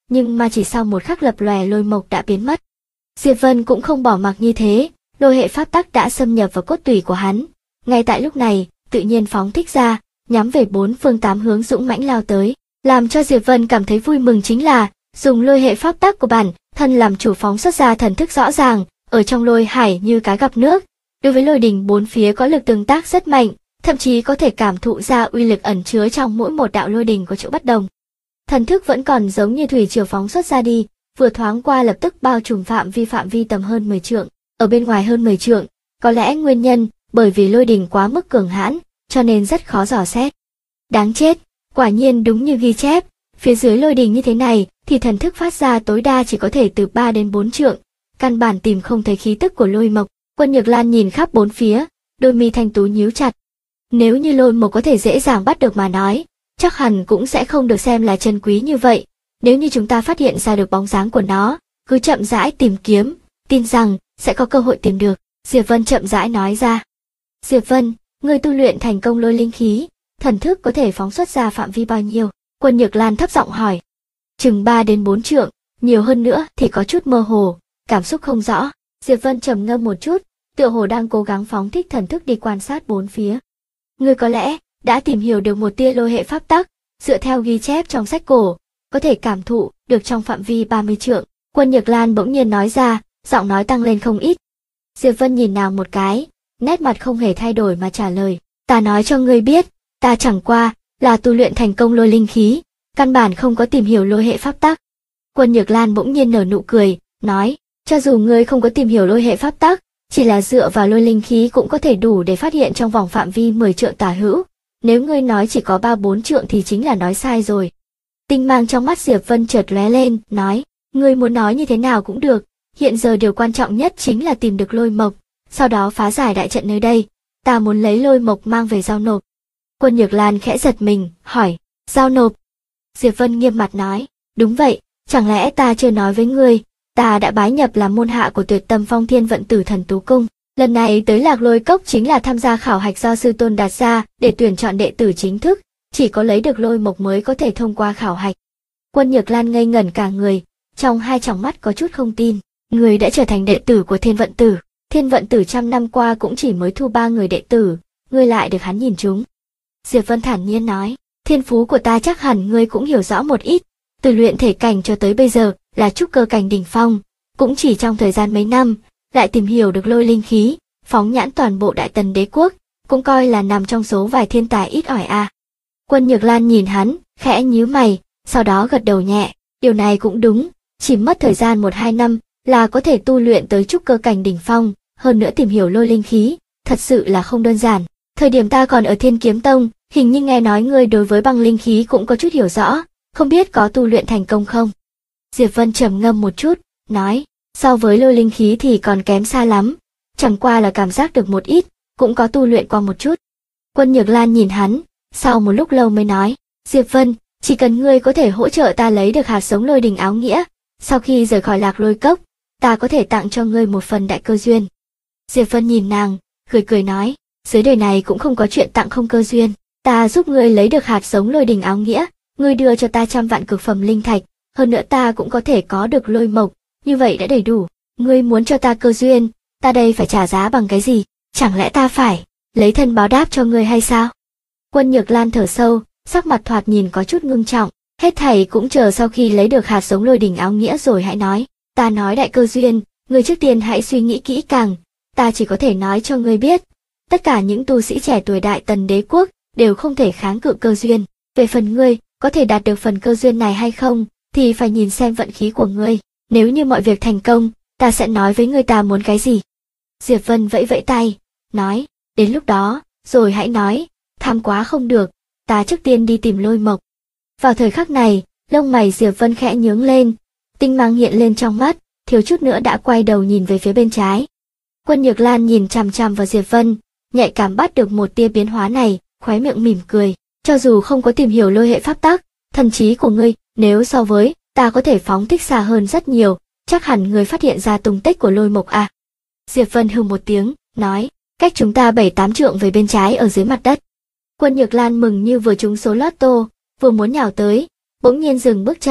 nhưng mà chỉ sau một khắc lập lòe lôi mộc đã biến mất. Diệp Vân cũng không bỏ mặc như thế, lôi hệ pháp tắc đã xâm nhập vào cốt tủy của hắn. Ngay tại lúc này, tự nhiên phóng thích ra, nhắm về bốn phương tám hướng dũng mãnh lao tới. Làm cho Diệp Vân cảm thấy vui mừng chính là, dùng lôi hệ pháp tắc của bản thân làm chủ phóng xuất ra thần thức rõ ràng, ở trong lôi hải như cá gặp nước. Đối với lôi đình bốn phía có lực tương tác rất mạnh, thậm chí có thể cảm thụ ra uy lực ẩn chứa trong mỗi một đạo lôi đình có chỗ bất đồng. Thần thức vẫn còn giống như thủy triều phóng xuất ra đi, vừa thoáng qua lập tức bao trùm phạm vi tầm hơn 10 trượng, ở bên ngoài hơn 10 trượng, có lẽ nguyên nhân bởi vì lôi đình quá mức cường hãn, cho nên rất khó dò xét. Đáng chết, quả nhiên đúng như ghi chép, phía dưới lôi đình như thế này thì thần thức phát ra tối đa chỉ có thể từ 3 đến 4 trượng, căn bản tìm không thấy khí tức của lôi mộc. Quân Nhược Lan nhìn khắp bốn phía, đôi mi thanh tú nhíu chặt. Nếu như lôi mộc có thể dễ dàng bắt được mà nói, chắc hẳn cũng sẽ không được xem là chân quý như vậy. Nếu như chúng ta phát hiện ra được bóng dáng của nó, cứ chậm rãi tìm kiếm, tin rằng sẽ có cơ hội tìm được. Diệp Vân chậm rãi nói ra. Diệp Vân, người tu luyện thành công lôi linh khí, thần thức có thể phóng xuất ra phạm vi bao nhiêu? Quân Nhược Lan thấp giọng hỏi. Chừng 3 đến 4 trượng, nhiều hơn nữa thì có chút mơ hồ, cảm xúc không rõ. Diệp Vân trầm ngâm một chút, tựa hồ đang cố gắng phóng thích thần thức đi quan sát bốn phía. Ngươi có lẽ đã tìm hiểu được một tia lôi hệ pháp tắc, dựa theo ghi chép trong sách cổ, có thể cảm thụ được trong phạm vi 30 trượng. Quân Nhược Lan bỗng nhiên nói ra, giọng nói tăng lên không ít. Diệp Vân nhìn nàng một cái, nét mặt không hề thay đổi mà trả lời, ta nói cho ngươi biết, ta chẳng qua là tu luyện thành công lôi linh khí, căn bản không có tìm hiểu lôi hệ pháp tắc. Quân Nhược Lan bỗng nhiên nở nụ cười, nói, cho dù ngươi không có tìm hiểu lôi hệ pháp tắc, chỉ là dựa vào lôi linh khí cũng có thể đủ để phát hiện trong vòng phạm vi 10 trượng tả hữu. Nếu ngươi nói chỉ có 3-4 trượng thì chính là nói sai rồi. Tinh mang trong mắt Diệp Vân chợt lóe lên, nói, ngươi muốn nói như thế nào cũng được, hiện giờ điều quan trọng nhất chính là tìm được lôi mộc, sau đó phá giải đại trận nơi đây, ta muốn lấy lôi mộc mang về giao nộp. Quân Nhược Lan khẽ giật mình, hỏi, giao nộp? Diệp Vân nghiêm mặt nói, đúng vậy, chẳng lẽ ta chưa nói với ngươi, ta đã bái nhập làm môn hạ của Tuyệt Tâm Phong Thiên Vận Tử Thần Tú Cung. Lần này tới Lạc Lôi Cốc chính là tham gia khảo hạch do sư tôn đặt ra để tuyển chọn đệ tử chính thức, chỉ có lấy được lôi mộc mới có thể thông qua khảo hạch. Quân Nhược Lan ngây ngẩn cả người, trong hai tròng mắt có chút không tin. Người đã trở thành đệ tử của Thiên Vận Tử. Thiên Vận Tử trăm năm qua cũng chỉ mới thu 3 người đệ tử, ngươi lại được hắn nhìn trúng. Diệp Vân thản nhiên nói, thiên phú của ta chắc hẳn ngươi cũng hiểu rõ một ít, từ luyện thể cảnh cho tới bây giờ là trúc cơ cảnh đỉnh phong, cũng chỉ trong thời gian mấy năm, lại tìm hiểu được lôi linh khí, phóng nhãn toàn bộ Đại Tần đế quốc, cũng coi là nằm trong số vài thiên tài ít ỏi a. Quân Nhược Lan nhìn hắn, khẽ nhíu mày, sau đó gật đầu nhẹ, điều này cũng đúng, chỉ mất thời gian 1-2 năm là có thể tu luyện tới trúc cơ cảnh đỉnh phong, hơn nữa tìm hiểu lôi linh khí, thật sự là không đơn giản. Thời điểm ta còn ở Thiên Kiếm Tông, hình như nghe nói ngươi đối với băng linh khí cũng có chút hiểu rõ, không biết có tu luyện thành công không? Diệp Vân trầm ngâm một chút, nói, so với lôi linh khí thì còn kém xa lắm, chẳng qua là cảm giác được một ít, cũng có tu luyện qua một chút. Quân Nhược Lan nhìn hắn, sau một lúc lâu mới nói, Diệp Vân, chỉ cần ngươi có thể hỗ trợ ta lấy được hạt giống lôi đình áo nghĩa, sau khi rời khỏi Lạc Lôi Cốc, ta có thể tặng cho ngươi một phần đại cơ duyên. Diệp Vân nhìn nàng, cười nói, dưới đời này cũng không có chuyện tặng không cơ duyên, ta giúp ngươi lấy được hạt giống lôi đình áo nghĩa, ngươi đưa cho ta 100 vạn cực phẩm linh thạch, hơn nữa ta cũng có thể có được lôi mộc, như vậy đã đầy đủ. Ngươi muốn cho ta cơ duyên, ta đây phải trả giá bằng cái gì? Chẳng lẽ ta phải lấy thân báo đáp cho ngươi hay sao? Quân Nhược Lan thở sâu, sắc mặt thoạt nhìn có chút ngưng trọng, hết thảy cũng chờ sau khi lấy được hạt giống lôi đình áo nghĩa rồi hãy nói. Ta nói đại cơ duyên, ngươi trước tiên hãy suy nghĩ kỹ càng, ta chỉ có thể nói cho ngươi biết, tất cả những tu sĩ trẻ tuổi Đại Tần đế quốc đều không thể kháng cự cơ duyên. Về phần ngươi, có thể đạt được phần cơ duyên này hay không, thì phải nhìn xem vận khí của ngươi. Nếu như mọi việc thành công, ta sẽ nói với ngươi ta muốn cái gì. Diệp Vân vẫy vẫy tay, nói, đến lúc đó, rồi hãy nói, tham quá không được, ta trước tiên đi tìm lôi mộc. Vào thời khắc này, lông mày Diệp Vân khẽ nhướng lên, tinh mang hiện lên trong mắt, thiếu chút nữa đã quay đầu nhìn về phía bên trái. Quân Nhược Lan nhìn chằm chằm vào Diệp Vân, nhạy cảm bắt được một tia biến hóa này, khóe miệng mỉm cười, cho dù không có tìm hiểu lôi hệ pháp tắc, thần trí của ngươi, nếu so với ta có thể phóng thích xa hơn rất nhiều, chắc hẳn ngươi phát hiện ra tung tích của lôi mộc à. Diệp Vân hừ một tiếng, nói, cách chúng ta 7-8 trượng về bên trái ở dưới mặt đất. Quân Nhược Lan mừng như vừa trúng số lotto, vừa muốn nhào tới, bỗng nhiên dừng bước chân,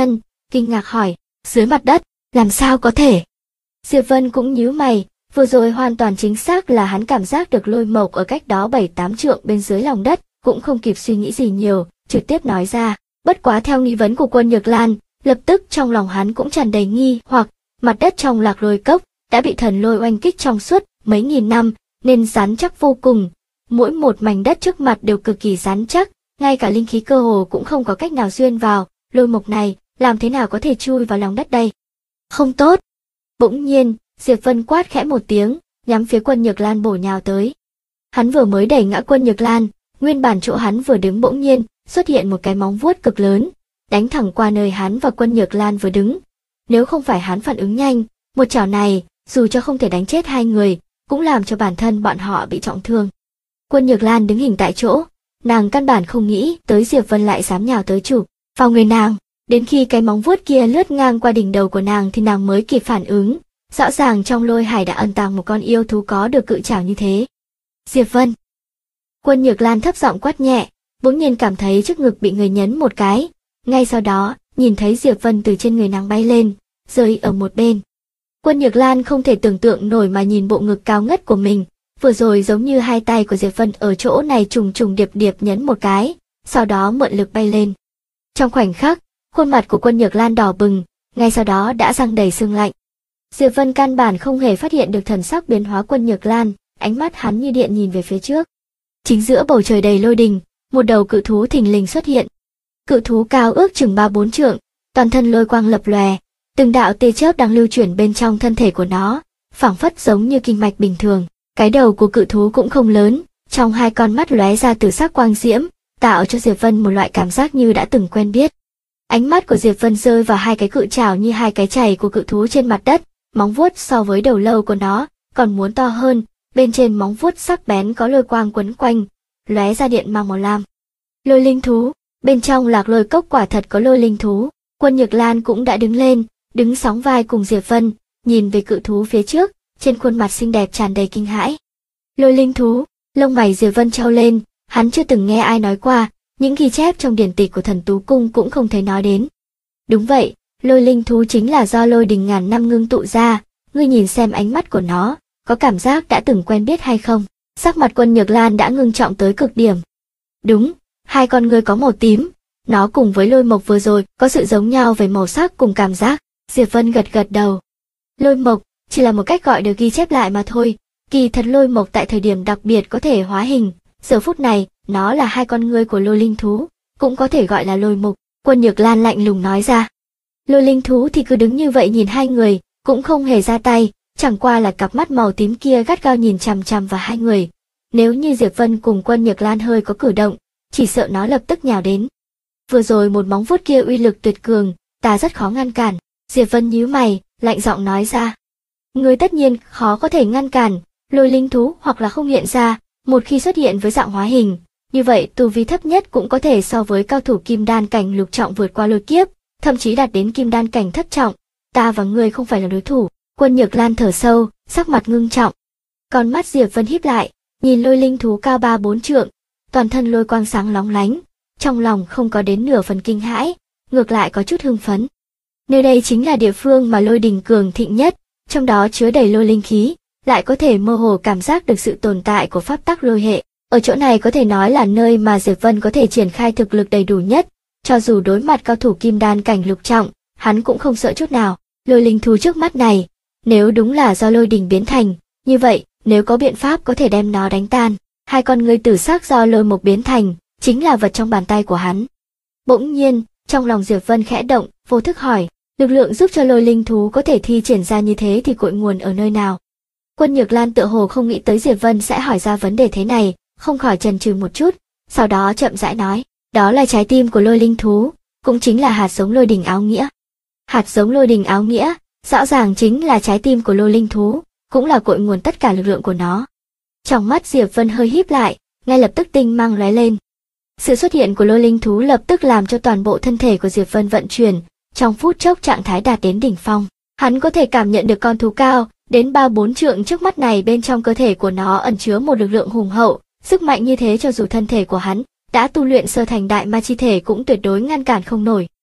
kinh ngạc hỏi, dưới mặt đất, làm sao có thể? Diệp Vân cũng nhíu mày, vừa rồi hoàn toàn chính xác là hắn cảm giác được Lôi Mộc ở cách đó 7-8 trượng bên dưới lòng đất, cũng không kịp suy nghĩ gì nhiều, trực tiếp nói ra. Bất quá theo nghi vấn của Quân Nhược Lan, lập tức trong lòng hắn cũng tràn đầy nghi hoặc, mặt đất trong Lạc Lôi Cốc đã bị thần lôi oanh kích trong suốt mấy nghìn năm, nên rắn chắc vô cùng. Mỗi một mảnh đất trước mặt đều cực kỳ rắn chắc, ngay cả linh khí cơ hồ cũng không có cách nào xuyên vào, Lôi Mộc này làm thế nào có thể chui vào lòng đất đây? Không tốt. Bỗng nhiên, Diệp Vân quát khẽ một tiếng, nhắm phía Quân Nhược Lan bổ nhào tới. Hắn vừa mới đẩy ngã Quân Nhược Lan, nguyên bản chỗ hắn vừa đứng bỗng nhiên xuất hiện một cái móng vuốt cực lớn, đánh thẳng qua nơi hắn và Quân Nhược Lan vừa đứng. Nếu không phải hắn phản ứng nhanh, một chảo này, dù cho không thể đánh chết hai người, cũng làm cho bản thân bọn họ bị trọng thương. Quân Nhược Lan đứng hình tại chỗ, nàng căn bản không nghĩ tới Diệp Vân lại dám nhào tới chụp vào người nàng. Đến khi cái móng vuốt kia lướt ngang qua đỉnh đầu của nàng thì nàng mới kịp phản ứng, rõ ràng trong lôi hải đã ẩn tàng một con yêu thú có được cự trảo như thế. Diệp Vân. Quân Nhược Lan thấp giọng quát nhẹ, bỗng nhiên cảm thấy trước ngực bị người nhấn một cái, ngay sau đó, nhìn thấy Diệp Vân từ trên người nàng bay lên, rơi ở một bên. Quân Nhược Lan không thể tưởng tượng nổi mà nhìn bộ ngực cao ngất của mình, vừa rồi giống như hai tay của Diệp Vân ở chỗ này trùng trùng điệp điệp nhấn một cái, sau đó mượn lực bay lên. Trong khoảnh khắc, khuôn mặt của Quân Nhược Lan đỏ bừng, ngay sau đó đã răng đầy sương lạnh. Diệp Vân căn bản không hề phát hiện được thần sắc biến hóa Quân Nhược Lan, ánh mắt hắn như điện nhìn về phía trước. Chính giữa bầu trời đầy lôi đình, một đầu cự thú thình lình xuất hiện. Cự thú cao ước chừng 3-4 trượng, toàn thân lôi quang lập lòe, từng đạo tia chớp đang lưu chuyển bên trong thân thể của nó, phảng phất giống như kinh mạch bình thường. Cái đầu của cự thú cũng không lớn, trong hai con mắt lóe ra tử sắc quang diễm, tạo cho Diệp Vân một loại cảm giác như đã từng quen biết. Ánh mắt của Diệp Vân rơi vào hai cái cự trảo như hai cái chày của cự thú trên mặt đất, móng vuốt so với đầu lâu của nó còn muốn to hơn, bên trên móng vuốt sắc bén có lôi quang quấn quanh, lóe ra điện mang màu lam. Lôi linh thú, bên trong Lạc Lôi Cốc quả thật có lôi linh thú. Quân Nhược Lan cũng đã đứng lên, đứng sóng vai cùng Diệp Vân, nhìn về cự thú phía trước, trên khuôn mặt xinh đẹp tràn đầy kinh hãi. Lôi linh thú, lông mày Diệp Vân trao lên, hắn chưa từng nghe ai nói qua, những ghi chép trong điển tịch của Thần Tú Cung cũng không thấy nói đến. Đúng vậy, lôi linh thú chính là do lôi đình ngàn năm ngưng tụ ra, ngươi nhìn xem ánh mắt của nó, có cảm giác đã từng quen biết hay không? Sắc mặt Quân Nhược Lan đã ngưng trọng tới cực điểm. Đúng, hai con ngươi có màu tím, nó cùng với lôi mộc vừa rồi có sự giống nhau về màu sắc cùng cảm giác. Diệp Vân gật gật đầu. Lôi mộc chỉ là một cách gọi được ghi chép lại mà thôi, kỳ thật lôi mộc tại thời điểm đặc biệt có thể hóa hình, giờ phút này nó là hai con ngươi của lôi linh thú, cũng có thể gọi là lôi mộc. Quân Nhược Lan lạnh lùng nói ra. Lôi linh thú thì cứ đứng như vậy nhìn hai người, cũng không hề ra tay, chẳng qua là cặp mắt màu tím kia gắt gao nhìn chằm chằm vào hai người. Nếu như Diệp Vân cùng Quân Nhược Lan hơi có cử động, chỉ sợ nó lập tức nhào đến. Vừa rồi một móng vuốt kia uy lực tuyệt cường, ta rất khó ngăn cản. Diệp Vân nhíu mày, lạnh giọng nói ra. Ngươi tất nhiên khó có thể ngăn cản, lôi linh thú hoặc là không hiện ra, một khi xuất hiện với dạng hóa hình, như vậy tu vi thấp nhất cũng có thể so với cao thủ kim đan cảnh lục trọng vượt qua lôi kiếp, thậm chí đạt đến kim đan cảnh thất trọng. Ta và ngươi không phải là đối thủ. Quân Nhược Lan thở sâu, sắc mặt ngưng trọng. Con mắt Diệp Vân híp lại, nhìn lôi linh thú cao 3-4 trượng, toàn thân lôi quang sáng lóng lánh, trong lòng không có đến nửa phần kinh hãi, ngược lại có chút hưng phấn. Nơi đây chính là địa phương mà lôi đình cường thịnh nhất, trong đó chứa đầy lôi linh khí, lại có thể mơ hồ cảm giác được sự tồn tại của pháp tắc lôi hệ. Ở chỗ này có thể nói là nơi mà Diệp Vân có thể triển khai thực lực đầy đủ nhất, cho dù đối mặt cao thủ kim đan cảnh lục trọng, hắn cũng không sợ chút nào. Lôi linh thú trước mắt này, nếu đúng là do lôi đình biến thành, như vậy, nếu có biện pháp có thể đem nó đánh tan, hai con ngươi tử sắc do lôi mộc biến thành, chính là vật trong bàn tay của hắn. Bỗng nhiên, trong lòng Diệp Vân khẽ động, vô thức hỏi, lực lượng giúp cho lôi linh thú có thể thi triển ra như thế thì cội nguồn ở nơi nào? Quân Nhược Lan tựa hồ không nghĩ tới Diệp Vân sẽ hỏi ra vấn đề thế này, không khỏi chần chừ một chút, sau đó chậm rãi nói, đó là trái tim của lôi linh thú, cũng chính là hạt giống lôi đình áo nghĩa. Hạt giống lôi đình áo nghĩa, rõ ràng chính là trái tim của lôi linh thú, cũng là cội nguồn tất cả lực lượng của nó. Trong mắt Diệp Vân hơi híp lại, ngay lập tức tinh mang lóe lên. Sự xuất hiện của lôi linh thú lập tức làm cho toàn bộ thân thể của Diệp Vân vận chuyển, trong phút chốc trạng thái đạt đến đỉnh phong. Hắn có thể cảm nhận được con thú cao đến 3-4 trượng trước mắt này bên trong cơ thể của nó ẩn chứa một lực lượng hùng hậu, sức mạnh như thế cho dù thân thể của hắn đã tu luyện sơ thành đại ma chi thể cũng tuyệt đối ngăn cản không nổi.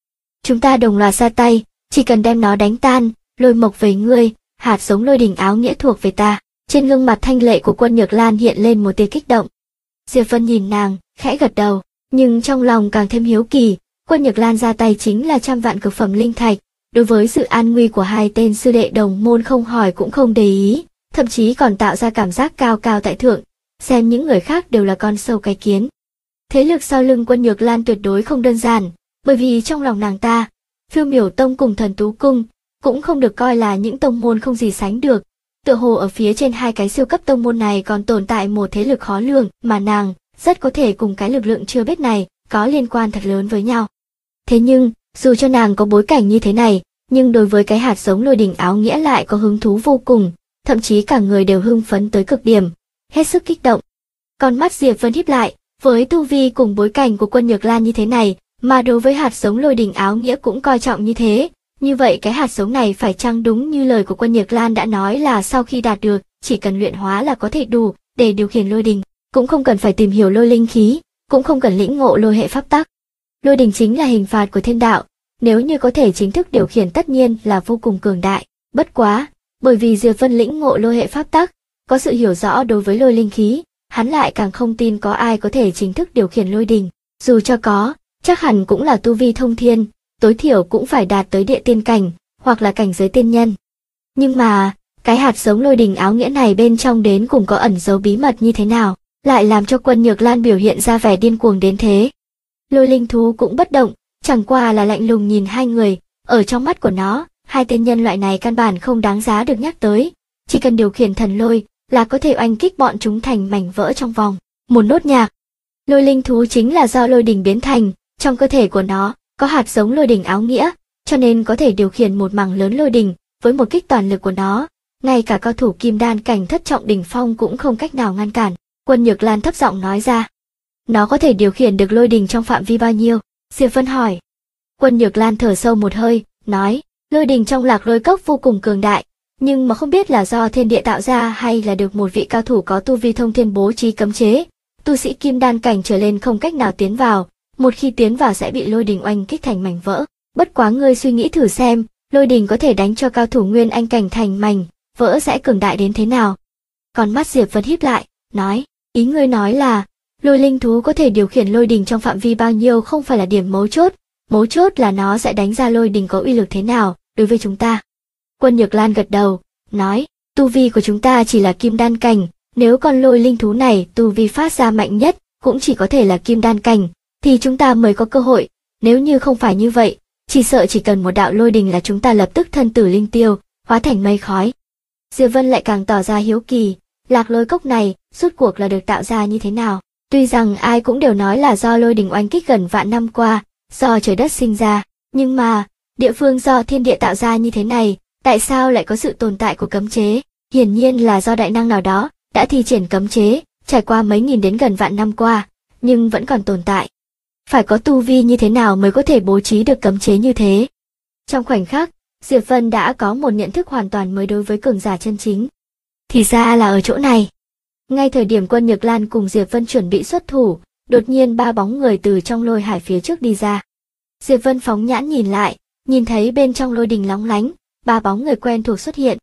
Chúng ta đồng loạt ra tay, chỉ cần đem nó đánh tan, lôi mộc về ngươi, hạt giống lôi đình áo nghĩa thuộc về ta. Trên gương mặt thanh lệ của Quân Nhược Lan hiện lên một tia kích động. Diệp Vân nhìn nàng, khẽ gật đầu, nhưng trong lòng càng thêm hiếu kỳ. Quân Nhược Lan ra tay chính là 100 vạn cực phẩm linh thạch, đối với sự an nguy của hai tên sư đệ đồng môn không hỏi cũng không để ý, thậm chí còn tạo ra cảm giác cao cao tại thượng, xem những người khác đều là con sâu cái kiến. Thế lực sau lưng Quân Nhược Lan tuyệt đối không đơn giản, bởi vì trong lòng nàng ta, Phiêu Miểu Tông cùng Thần Tú Cung cũng không được coi là những tông môn không gì sánh được. Tựa hồ ở phía trên hai cái siêu cấp tông môn này còn tồn tại một thế lực khó lường mà nàng rất có thể cùng cái lực lượng chưa biết này có liên quan thật lớn với nhau. Thế nhưng, dù cho nàng có bối cảnh như thế này, nhưng đối với cái hạt giống lôi đình áo nghĩa lại có hứng thú vô cùng, thậm chí cả người đều hưng phấn tới cực điểm, hết sức kích động. Con mắt Diệp Vân híp lại, với tu vi cùng bối cảnh của Quân Nhược Lan như thế này, mà đối với hạt giống lôi đình áo nghĩa cũng coi trọng như thế, như vậy cái hạt giống này phải chăng đúng như lời của Quân Nhược Lan đã nói là sau khi đạt được, chỉ cần luyện hóa là có thể đủ để điều khiển lôi đình, cũng không cần phải tìm hiểu lôi linh khí, cũng không cần lĩnh ngộ lôi hệ pháp tắc. Lôi đình chính là hình phạt của thiên đạo, nếu như có thể chính thức điều khiển tất nhiên là vô cùng cường đại. Bất quá, bởi vì Diệp Vân lĩnh ngộ lôi hệ pháp tắc, có sự hiểu rõ đối với lôi linh khí, hắn lại càng không tin có ai có thể chính thức điều khiển lôi đình. Dù cho có, chắc hẳn cũng là tu vi thông thiên, tối thiểu cũng phải đạt tới địa tiên cảnh, hoặc là cảnh giới tiên nhân. Nhưng mà, cái hạt giống lôi đình áo nghĩa này bên trong đến cùng có ẩn dấu bí mật như thế nào, lại làm cho Quân Nhược Lan biểu hiện ra vẻ điên cuồng đến thế. Lôi linh thú cũng bất động, chẳng qua là lạnh lùng nhìn hai người, ở trong mắt của nó, hai tên nhân loại này căn bản không đáng giá được nhắc tới, chỉ cần điều khiển thần lôi là có thể oanh kích bọn chúng thành mảnh vỡ trong vòng một nốt nhạc. Lôi linh thú chính là do lôi đình biến thành, trong cơ thể của nó có hạt giống lôi đình áo nghĩa, cho nên có thể điều khiển một mảng lớn lôi đình, với một kích toàn lực của nó, ngay cả cao thủ kim đan cảnh thất trọng đỉnh phong cũng không cách nào ngăn cản. Quân Nhược Lan thấp giọng nói ra. Nó có thể điều khiển được lôi đình trong phạm vi bao nhiêu? Diệp Vân hỏi. Quân Nhược Lan thở sâu một hơi, nói, lôi đình trong Lạc Lôi Cốc vô cùng cường đại, nhưng mà không biết là do thiên địa tạo ra hay là được một vị cao thủ có tu vi thông thiên bố trí cấm chế, tu sĩ kim đan cảnh trở lên không cách nào tiến vào, một khi tiến vào sẽ bị lôi đình oanh kích thành mảnh vỡ. Bất quá ngươi suy nghĩ thử xem, lôi đình có thể đánh cho cao thủ nguyên anh cảnh thành mảnh vỡ sẽ cường đại đến thế nào? Còn mắt Diệp Vân híp lại, nói, ý ngươi nói là lôi linh thú có thể điều khiển lôi đình trong phạm vi bao nhiêu không phải là điểm mấu chốt là nó sẽ đánh ra lôi đình có uy lực thế nào đối với chúng ta. Quân Nhược Lan gật đầu, nói, tu vi của chúng ta chỉ là kim đan cảnh, nếu con lôi linh thú này tu vi phát ra mạnh nhất cũng chỉ có thể là kim đan cảnh, thì chúng ta mới có cơ hội, nếu như không phải như vậy, chỉ sợ chỉ cần một đạo lôi đình là chúng ta lập tức thân tử linh tiêu, hóa thành mây khói. Diệp Vân lại càng tỏ ra hiếu kỳ, Lạc Lôi Cốc này rốt cuộc là được tạo ra như thế nào? Tuy rằng ai cũng đều nói là do lôi đình oanh kích gần vạn năm qua, do trời đất sinh ra, nhưng mà, địa phương do thiên địa tạo ra như thế này, tại sao lại có sự tồn tại của cấm chế? Hiển nhiên là do đại năng nào đó đã thi triển cấm chế, trải qua mấy nghìn đến gần vạn năm qua, nhưng vẫn còn tồn tại. Phải có tu vi như thế nào mới có thể bố trí được cấm chế như thế? Trong khoảnh khắc, Diệp Vân đã có một nhận thức hoàn toàn mới đối với cường giả chân chính. Thì ra là ở chỗ này. Ngay thời điểm Quân Nhược Lan cùng Diệp Vân chuẩn bị xuất thủ, đột nhiên ba bóng người từ trong lôi hải phía trước đi ra. Diệp Vân phóng nhãn nhìn lại, nhìn thấy bên trong lôi đình lóng lánh, ba bóng người quen thuộc xuất hiện.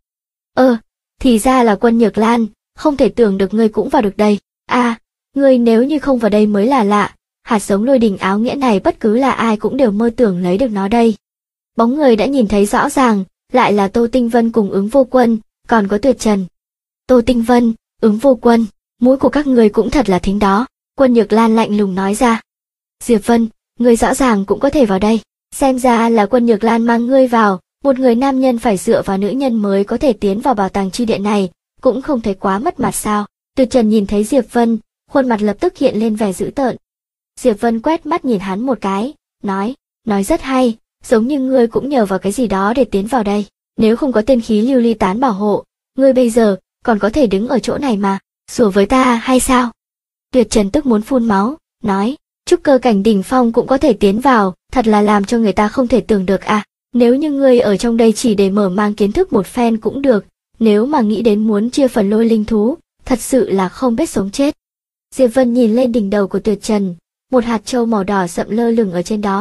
Thì ra là Quân Nhược Lan, không thể tưởng được ngươi cũng vào được đây. Ngươi nếu như không vào đây mới là lạ, hạt giống lôi đình áo nghĩa này bất cứ là ai cũng đều mơ tưởng lấy được nó đây. Bóng người đã nhìn thấy rõ ràng, lại là Tô Tinh Vân cùng Ứng Vô Quân, còn có Tuyệt Trần. Tô Tinh Vân, Ứng Vô Quân, mũi của các người cũng thật là thính đó, Quân Nhược Lan lạnh lùng nói ra. Diệp Vân, ngươi rõ ràng cũng có thể vào đây, xem ra là Quân Nhược Lan mang ngươi vào, một người nam nhân phải dựa vào nữ nhân mới có thể tiến vào bảo tàng chi địa này, cũng không thấy quá mất mặt sao? Tuyệt Trần nhìn thấy Diệp Vân, khuôn mặt lập tức hiện lên vẻ dữ tợn. Diệp Vân quét mắt nhìn hắn một cái, nói rất hay, giống như ngươi cũng nhờ vào cái gì đó để tiến vào đây, nếu không có tiên khí lưu ly tán bảo hộ, ngươi bây giờ còn có thể đứng ở chỗ này mà, sủa với ta hay sao? Tuyệt Trần tức muốn phun máu, nói, trúc cơ cảnh đỉnh phong cũng có thể tiến vào, thật là làm cho người ta không thể tưởng được à, nếu như ngươi ở trong đây chỉ để mở mang kiến thức một phen cũng được, nếu mà nghĩ đến muốn chia phần lôi linh thú, thật sự là không biết sống chết. Diệp Vân nhìn lên đỉnh đầu của Tuyệt Trần, một hạt châu màu đỏ sậm lơ lửng ở trên đó,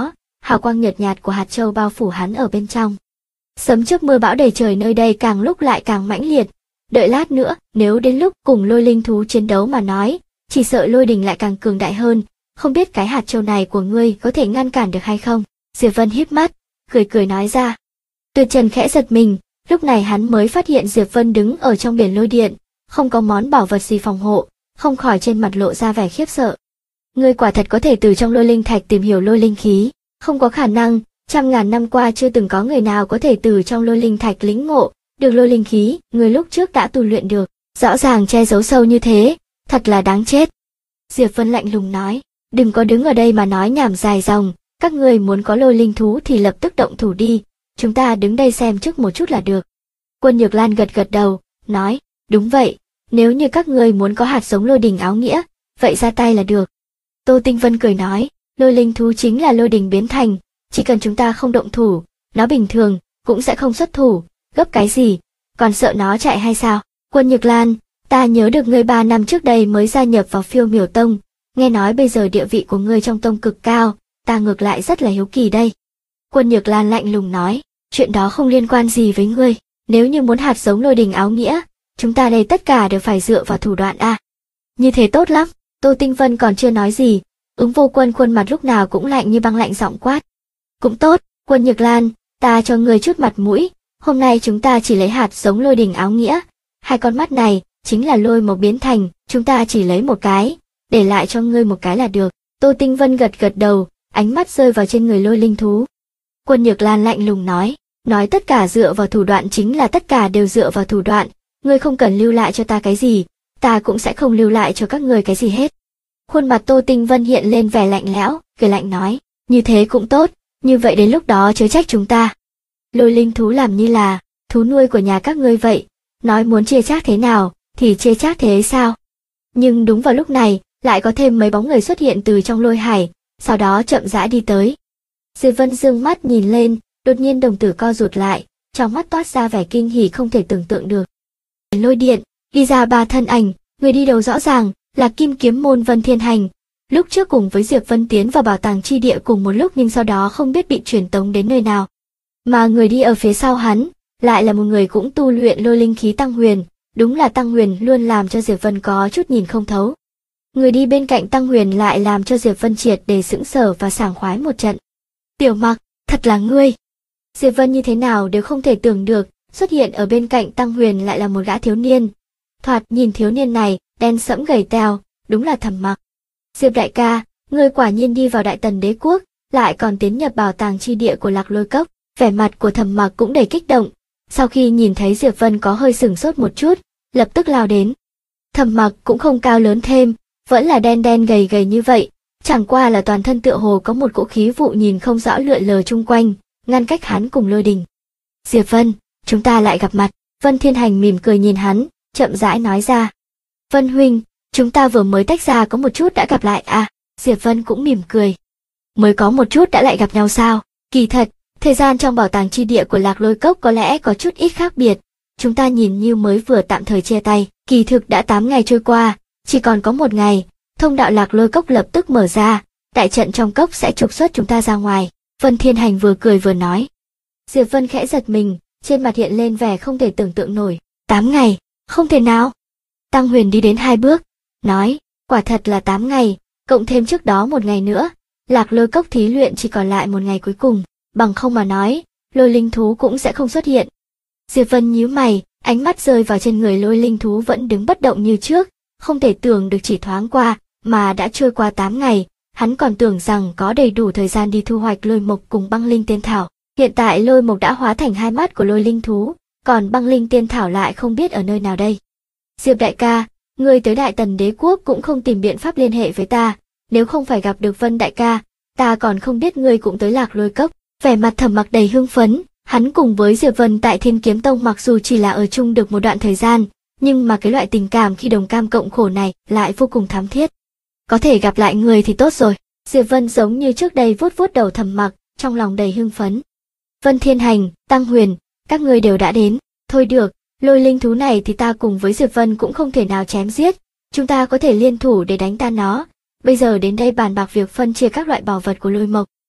hào quang nhợt nhạt của hạt châu bao phủ hắn ở bên trong. Sấm chớp mưa bão đầy trời nơi đây càng lúc lại càng mãnh liệt. Đợi lát nữa, nếu đến lúc cùng lôi linh thú chiến đấu mà nói, chỉ sợ lôi đình lại càng cường đại hơn, không biết cái hạt châu này của ngươi có thể ngăn cản được hay không? Diệp Vân híp mắt, cười cười nói ra. Tuyệt Trần khẽ giật mình, lúc này hắn mới phát hiện Diệp Vân đứng ở trong biển lôi điện, không có món bảo vật gì phòng hộ, không khỏi trên mặt lộ ra vẻ khiếp sợ. Ngươi quả thật có thể từ trong lôi linh thạch tìm hiểu lôi linh khí, không có khả năng, trăm ngàn năm qua chưa từng có người nào có thể từ trong lôi linh thạch lĩnh ngộ được lôi linh khí, ngươi lúc trước đã tu luyện được, rõ ràng che giấu sâu như thế, thật là đáng chết. Diệp Vân lạnh lùng nói, đừng có đứng ở đây mà nói nhảm dài dòng, các ngươi muốn có lôi linh thú thì lập tức động thủ đi, chúng ta đứng đây xem trước một chút là được. Quân Nhược Lan gật gật đầu, nói, đúng vậy, nếu như các ngươi muốn có hạt giống lôi đình áo nghĩa, vậy ra tay là được. Tô Tinh Vân cười nói, lôi linh thú chính là lôi đình biến thành, chỉ cần chúng ta không động thủ, nó bình thường, cũng sẽ không xuất thủ, gấp cái gì, còn sợ nó chạy hay sao? Quân Nhược Lan, ta nhớ được ngươi 3 năm trước đây mới gia nhập vào Phiêu Miểu Tông, nghe nói bây giờ địa vị của ngươi trong tông cực cao, ta ngược lại rất là hiếu kỳ đây. Quân Nhược Lan lạnh lùng nói, chuyện đó không liên quan gì với ngươi, nếu như muốn hạt giống lôi đình áo nghĩa, chúng ta đây tất cả đều phải dựa vào thủ đoạn a. Như thế tốt lắm, Tô Tinh Vân còn chưa nói gì, Ứng Vô Quân khuôn mặt lúc nào cũng lạnh như băng, lạnh giọng quát. Cũng tốt, Quân Nhược Lan, ta cho ngươi chút mặt mũi, hôm nay chúng ta chỉ lấy hạt giống lôi đình áo nghĩa, hai con mắt này chính là lôi mộc biến thành, chúng ta chỉ lấy một cái, để lại cho ngươi một cái là được. Tô Tinh Vân gật gật đầu, ánh mắt rơi vào trên người lôi linh thú. Quân Nhược Lan lạnh lùng nói tất cả dựa vào thủ đoạn chính là tất cả đều dựa vào thủ đoạn, ngươi không cần lưu lại cho ta cái gì, ta cũng sẽ không lưu lại cho các ngươi cái gì hết. Khuôn mặt Tô Tinh Vân hiện lên vẻ lạnh lẽo, cười lạnh nói, như thế cũng tốt, như vậy đến lúc đó chớ trách chúng ta. Lôi linh thú làm như là thú nuôi của nhà các ngươi vậy, nói muốn chia chác thế nào thì chia chác thế sao? Nhưng đúng vào lúc này, lại có thêm mấy bóng người xuất hiện từ trong lôi hải, sau đó chậm rãi đi tới. Diệp Vân dương mắt nhìn lên, đột nhiên đồng tử co rụt lại, trong mắt toát ra vẻ kinh hỉ không thể tưởng tượng được. Lôi điện, đi ra 3 thân ảnh, người đi đầu rõ ràng là Kim Kiếm Môn Vân Thiên Hành. Lúc trước cùng với Diệp Vân tiến vào bảo tàng chi địa cùng một lúc nhưng sau đó không biết bị truyền tống đến nơi nào. Mà người đi ở phía sau hắn, lại là một người cũng tu luyện lôi linh khí Tăng Huyền, đúng là Tăng Huyền luôn làm cho Diệp Vân có chút nhìn không thấu. Người đi bên cạnh Tăng Huyền lại làm cho Diệp Vân triệt để sững sờ và sảng khoái một trận. Tiểu Mặc, thật là ngươi. Diệp Vân như thế nào đều không thể tưởng được, xuất hiện ở bên cạnh Tăng Huyền lại là một gã thiếu niên. Thoạt nhìn thiếu niên này, đen sẫm gầy teo, đúng là Thẩm Mặc. Diệp đại ca, ngươi quả nhiên đi vào Đại Tần Đế quốc, lại còn tiến nhập bảo tàng chi địa của Lạc Lôi Cốc. Vẻ mặt của Thẩm Mặc cũng đầy kích động, sau khi nhìn thấy Diệp Vân có hơi sửng sốt một chút, lập tức lao đến. Thẩm Mặc cũng không cao lớn thêm, vẫn là đen đen gầy gầy như vậy, chẳng qua là toàn thân tựa hồ có một cỗ khí vụ nhìn không rõ lượn lờ chung quanh, ngăn cách hắn cùng lôi đình. Diệp Vân, chúng ta lại gặp mặt. Vân Thiên Hành mỉm cười nhìn hắn, chậm rãi nói ra. Vân huynh, chúng ta vừa mới tách ra có một chút đã gặp lại à? Diệp Vân cũng mỉm cười. Mới có một chút đã lại gặp nhau sao? Kỳ thật, thời gian trong bảo tàng chi địa của Lạc Lôi Cốc có lẽ có chút ít khác biệt. Chúng ta nhìn như mới vừa tạm thời chia tay, kỳ thực đã 8 ngày trôi qua, chỉ còn có 1 ngày, thông đạo Lạc Lôi Cốc lập tức mở ra, đại trận trong cốc sẽ trục xuất chúng ta ra ngoài. Vân Thiên Hành vừa cười vừa nói. Diệp Vân khẽ giật mình, trên mặt hiện lên vẻ không thể tưởng tượng nổi. 8 ngày, không thể nào. Tăng Huyền đi đến 2 bước, nói, quả thật là 8 ngày, cộng thêm trước đó 1 ngày nữa, Lạc Lôi Cốc thí luyện chỉ còn lại 1 ngày cuối cùng, bằng không mà nói, lôi linh thú cũng sẽ không xuất hiện. Diệp Vân nhíu mày, ánh mắt rơi vào trên người lôi linh thú vẫn đứng bất động như trước, không thể tưởng được chỉ thoáng qua, mà đã trôi qua 8 ngày, hắn còn tưởng rằng có đầy đủ thời gian đi thu hoạch lôi mộc cùng băng linh tiên thảo. Hiện tại lôi mộc đã hóa thành 2 mắt của lôi linh thú, còn băng linh tiên thảo lại không biết ở nơi nào đây. Diệp đại ca, ngươi tới Đại Tần Đế quốc cũng không tìm biện pháp liên hệ với ta, nếu không phải gặp được Vân đại ca, ta còn không biết ngươi cũng tới Lạc Lôi Cốc. Vẻ mặt Thẩm Mặc đầy hưng phấn, hắn cùng với Diệp Vân tại Thiên Kiếm Tông mặc dù chỉ là ở chung được một đoạn thời gian, nhưng mà cái loại tình cảm khi đồng cam cộng khổ này lại vô cùng thắm thiết. Có thể gặp lại người thì tốt rồi. Diệp Vân giống như trước đây vuốt vuốt đầu Thẩm Mặc, trong lòng đầy hưng phấn. Vân Thiên Hành, Tăng Huyền, các ngươi đều đã đến. Thôi được, lôi linh thú này thì ta cùng với Diệp Vân cũng không thể nào chém giết, chúng ta có thể liên thủ để đánh tan nó. Bây giờ đến đây bàn bạc việc phân chia các loại bảo vật của lôi mộc.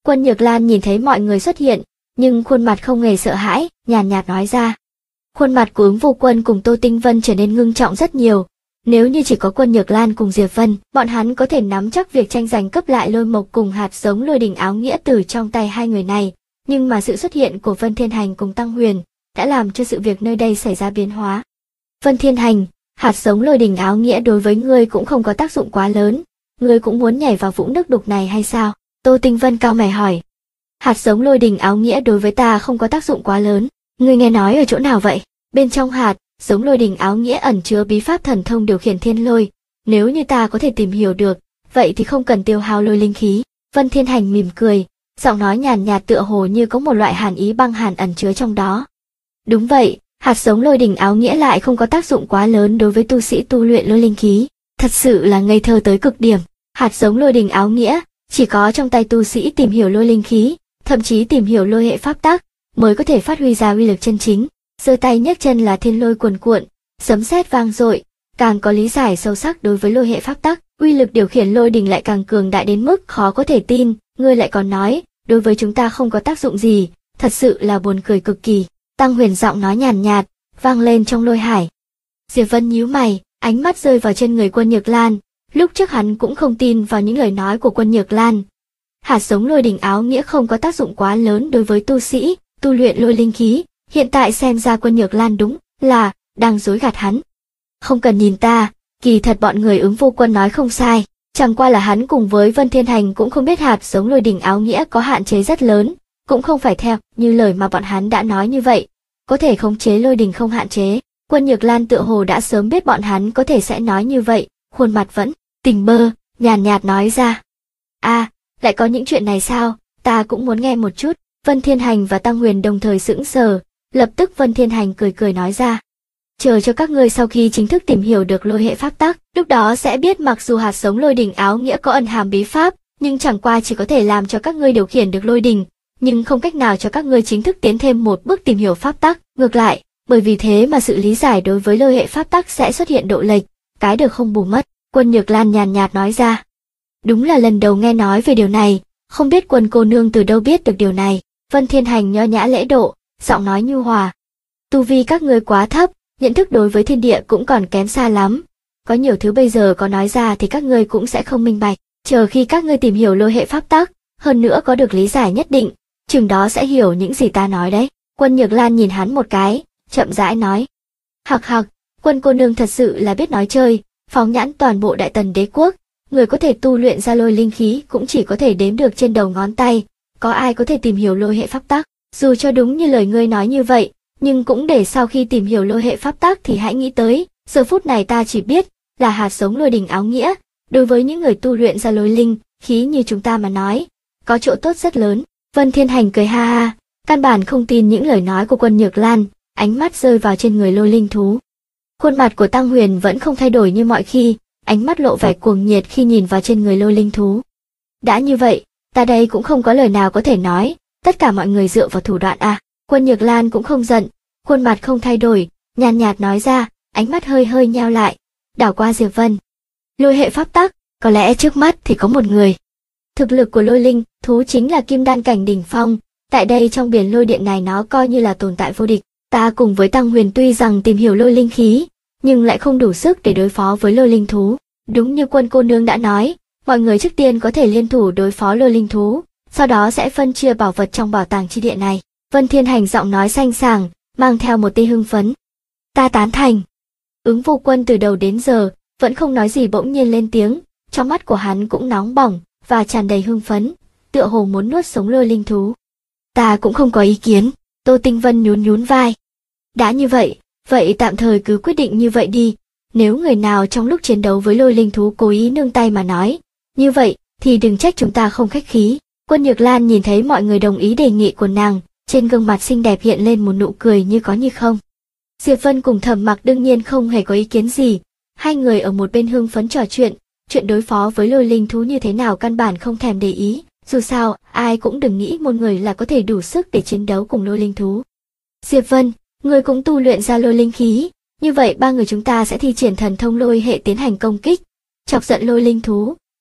Quân Nhược Lan nhìn thấy mọi người xuất hiện, nhưng khuôn mặt không hề sợ hãi, nhàn nhạt nói ra. Khuôn mặt của Ứng Vô Quân cùng Tô Tinh Vân trở nên ngưng trọng rất nhiều. Nếu như chỉ có Quân Nhược Lan cùng Diệp Vân, bọn hắn có thể nắm chắc việc tranh giành cướp lại lôi mộc cùng hạt giống lôi đình áo nghĩa từ trong tay hai người này. Nhưng mà sự xuất hiện của Vân Thiên Hành cùng Tăng Huyền đã làm cho sự việc nơi đây xảy ra biến hóa. Vân Thiên Hành, hạt giống lôi đình áo nghĩa đối với ngươi cũng không có tác dụng quá lớn. Ngươi cũng muốn nhảy vào vũng nước đục này hay sao? Tô Tinh Vân cau mày hỏi. Hạt giống lôi đình áo nghĩa đối với ta không có tác dụng quá lớn. Ngươi nghe nói ở chỗ nào vậy? Bên trong hạt giống lôi đình áo nghĩa ẩn chứa bí pháp thần thông điều khiển thiên lôi. Nếu như ta có thể tìm hiểu được, vậy thì không cần tiêu hao lôi linh khí. Vân Thiên Hành mỉm cười, giọng nói nhàn nhạt tựa hồ như có một loại hàn ý băng hàn ẩn chứa trong đó. Đúng vậy, hạt giống lôi đình áo nghĩa lại không có tác dụng quá lớn đối với tu sĩ tu luyện lôi linh khí. Thật sự là ngây thơ tới cực điểm. Hạt giống lôi đình áo nghĩa chỉ có trong tay tu sĩ tìm hiểu lôi linh khí, thậm chí tìm hiểu lôi hệ pháp tắc, mới có thể phát huy ra uy lực chân chính. Giơ tay nhấc chân là thiên lôi cuồn cuộn, sấm sét vang dội, càng có lý giải sâu sắc đối với lôi hệ pháp tắc, uy lực điều khiển lôi đình lại càng cường đại đến mức khó có thể tin. Ngươi lại còn nói, đối với chúng ta không có tác dụng gì, thật sự là buồn cười cực kỳ. Tăng Huyền giọng nói nhàn nhạt, vang lên trong lôi hải. Diệp Vân nhíu mày, ánh mắt rơi vào trên người Quân Nhược Lan. Lúc trước hắn cũng không tin vào những lời nói của Quân Nhược Lan. Hạt giống lôi đình áo nghĩa không có tác dụng quá lớn đối với tu sĩ tu luyện lôi linh khí. Hiện tại xem ra Quân Nhược Lan đúng là đang dối gạt hắn. Không cần nhìn ta, kỳ thật bọn người Ứng Vô Quân nói không sai. Chẳng qua là hắn cùng với Vân Thiên Hành cũng không biết hạt giống lôi đình áo nghĩa có hạn chế rất lớn, cũng không phải theo như lời mà bọn hắn đã nói như vậy, có thể khống chế lôi đình không hạn chế. Quân Nhược Lan tựa hồ đã sớm biết bọn hắn có thể sẽ nói như vậy, khuôn mặt vẫn tỉnh bơ, nhàn nhạt nói ra. Lại có những chuyện này sao, ta cũng muốn nghe một chút. Vân Thiên Hành và Tăng Huyền đồng thời sững sờ, lập tức Vân Thiên Hành cười cười nói ra. Chờ cho các ngươi sau khi chính thức tìm hiểu được lôi hệ pháp tắc, lúc đó sẽ biết mặc dù hạt giống lôi đình áo nghĩa có ẩn hàm bí pháp, nhưng chẳng qua chỉ có thể làm cho các ngươi điều khiển được lôi đình, nhưng không cách nào cho các ngươi chính thức tiến thêm một bước tìm hiểu pháp tắc. Ngược lại, bởi vì thế mà sự lý giải đối với lôi hệ pháp tắc sẽ xuất hiện độ lệch, cái được không bù mất. Quân Nhược Lan nhàn nhạt nói ra. Đúng là lần đầu nghe nói về điều này, không biết Quân cô nương từ đâu biết được điều này. Vân Thiên Hành nho nhã lễ độ, giọng nói nhu hòa. Tu vi các ngươi quá thấp, nhận thức đối với thiên địa cũng còn kém xa lắm. Có nhiều thứ bây giờ có nói ra thì các ngươi cũng sẽ không minh bạch. Chờ khi các ngươi tìm hiểu lôi hệ pháp tắc, hơn nữa có được lý giải nhất định, chừng đó sẽ hiểu những gì ta nói đấy. Quân Nhược Lan nhìn hắn một cái, chậm rãi nói. Hặc hặc, Quân cô nương thật sự là biết nói chơi, phóng nhãn toàn bộ Đại Tần đế quốc, người có thể tu luyện ra lôi linh khí cũng chỉ có thể đếm được trên đầu ngón tay, có ai có thể tìm hiểu lôi hệ pháp tắc. Dù cho đúng như lời ngươi nói như vậy, nhưng cũng để sau khi tìm hiểu lôi hệ pháp tắc thì hãy nghĩ tới, giờ phút này ta chỉ biết là hạt giống lôi đình áo nghĩa, đối với những người tu luyện ra lôi linh khí như chúng ta mà nói, có chỗ tốt rất lớn. Vân Thiên Hành cười ha ha, căn bản không tin những lời nói của Quân Nhược Lan, ánh mắt rơi vào trên người lôi linh thú. Khuôn mặt của Tăng Huyền vẫn không thay đổi như mọi khi, ánh mắt lộ vẻ cuồng nhiệt khi nhìn vào trên người lôi linh thú. Đã như vậy, ta đây cũng không có lời nào có thể nói, tất cả mọi người dựa vào thủ đoạn à. Quân Nhược Lan cũng không giận, khuôn mặt không thay đổi, nhàn nhạt nói ra, ánh mắt hơi hơi nheo lại, đảo qua Diệp Vân. Lôi hệ pháp tắc, có lẽ trước mắt thì có một người. Thực lực của lôi linh thú chính là kim đan cảnh đỉnh phong, tại đây trong biển lôi điện này nó coi như là tồn tại vô địch. Ta cùng với Tăng Huyền tuy rằng tìm hiểu lôi linh khí, nhưng lại không đủ sức để đối phó với lôi linh thú. Đúng như Quân cô nương đã nói, mọi người trước tiên có thể liên thủ đối phó lôi linh thú, sau đó sẽ phân chia bảo vật trong bảo tàng chi địa này. Vân Thiên Hành giọng nói xanh sảng, mang theo một tia hưng phấn. Ta tán thành. Ứng Vô Quân từ đầu đến giờ vẫn không nói gì bỗng nhiên lên tiếng, trong mắt của hắn cũng nóng bỏng và tràn đầy hưng phấn, tựa hồ muốn nuốt sống lôi linh thú. Ta cũng không có ý kiến. Tô Tinh Vân nhún nhún vai. Đã như vậy, vậy tạm thời cứ quyết định như vậy đi. Nếu người nào trong lúc chiến đấu với lôi linh thú cố ý nương tay mà nói, như vậy thì đừng trách chúng ta không khách khí. Quân Nhược Lan nhìn thấy mọi người đồng ý đề nghị của nàng, trên gương mặt xinh đẹp hiện lên một nụ cười như có như không. Diệp Vân cùng Thẩm Mặc đương nhiên không hề có ý kiến gì, hai người ở một bên hưng phấn trò chuyện đối phó với lôi linh thú như thế nào căn bản không thèm để ý, dù sao ai cũng đừng nghĩ một người là có thể đủ sức để chiến đấu cùng lôi linh thú. Diệp Vân, người cũng tu luyện ra lôi linh khí, như vậy ba người chúng ta sẽ thi triển thần thông lôi hệ tiến hành công kích, chọc giận lôi linh thú,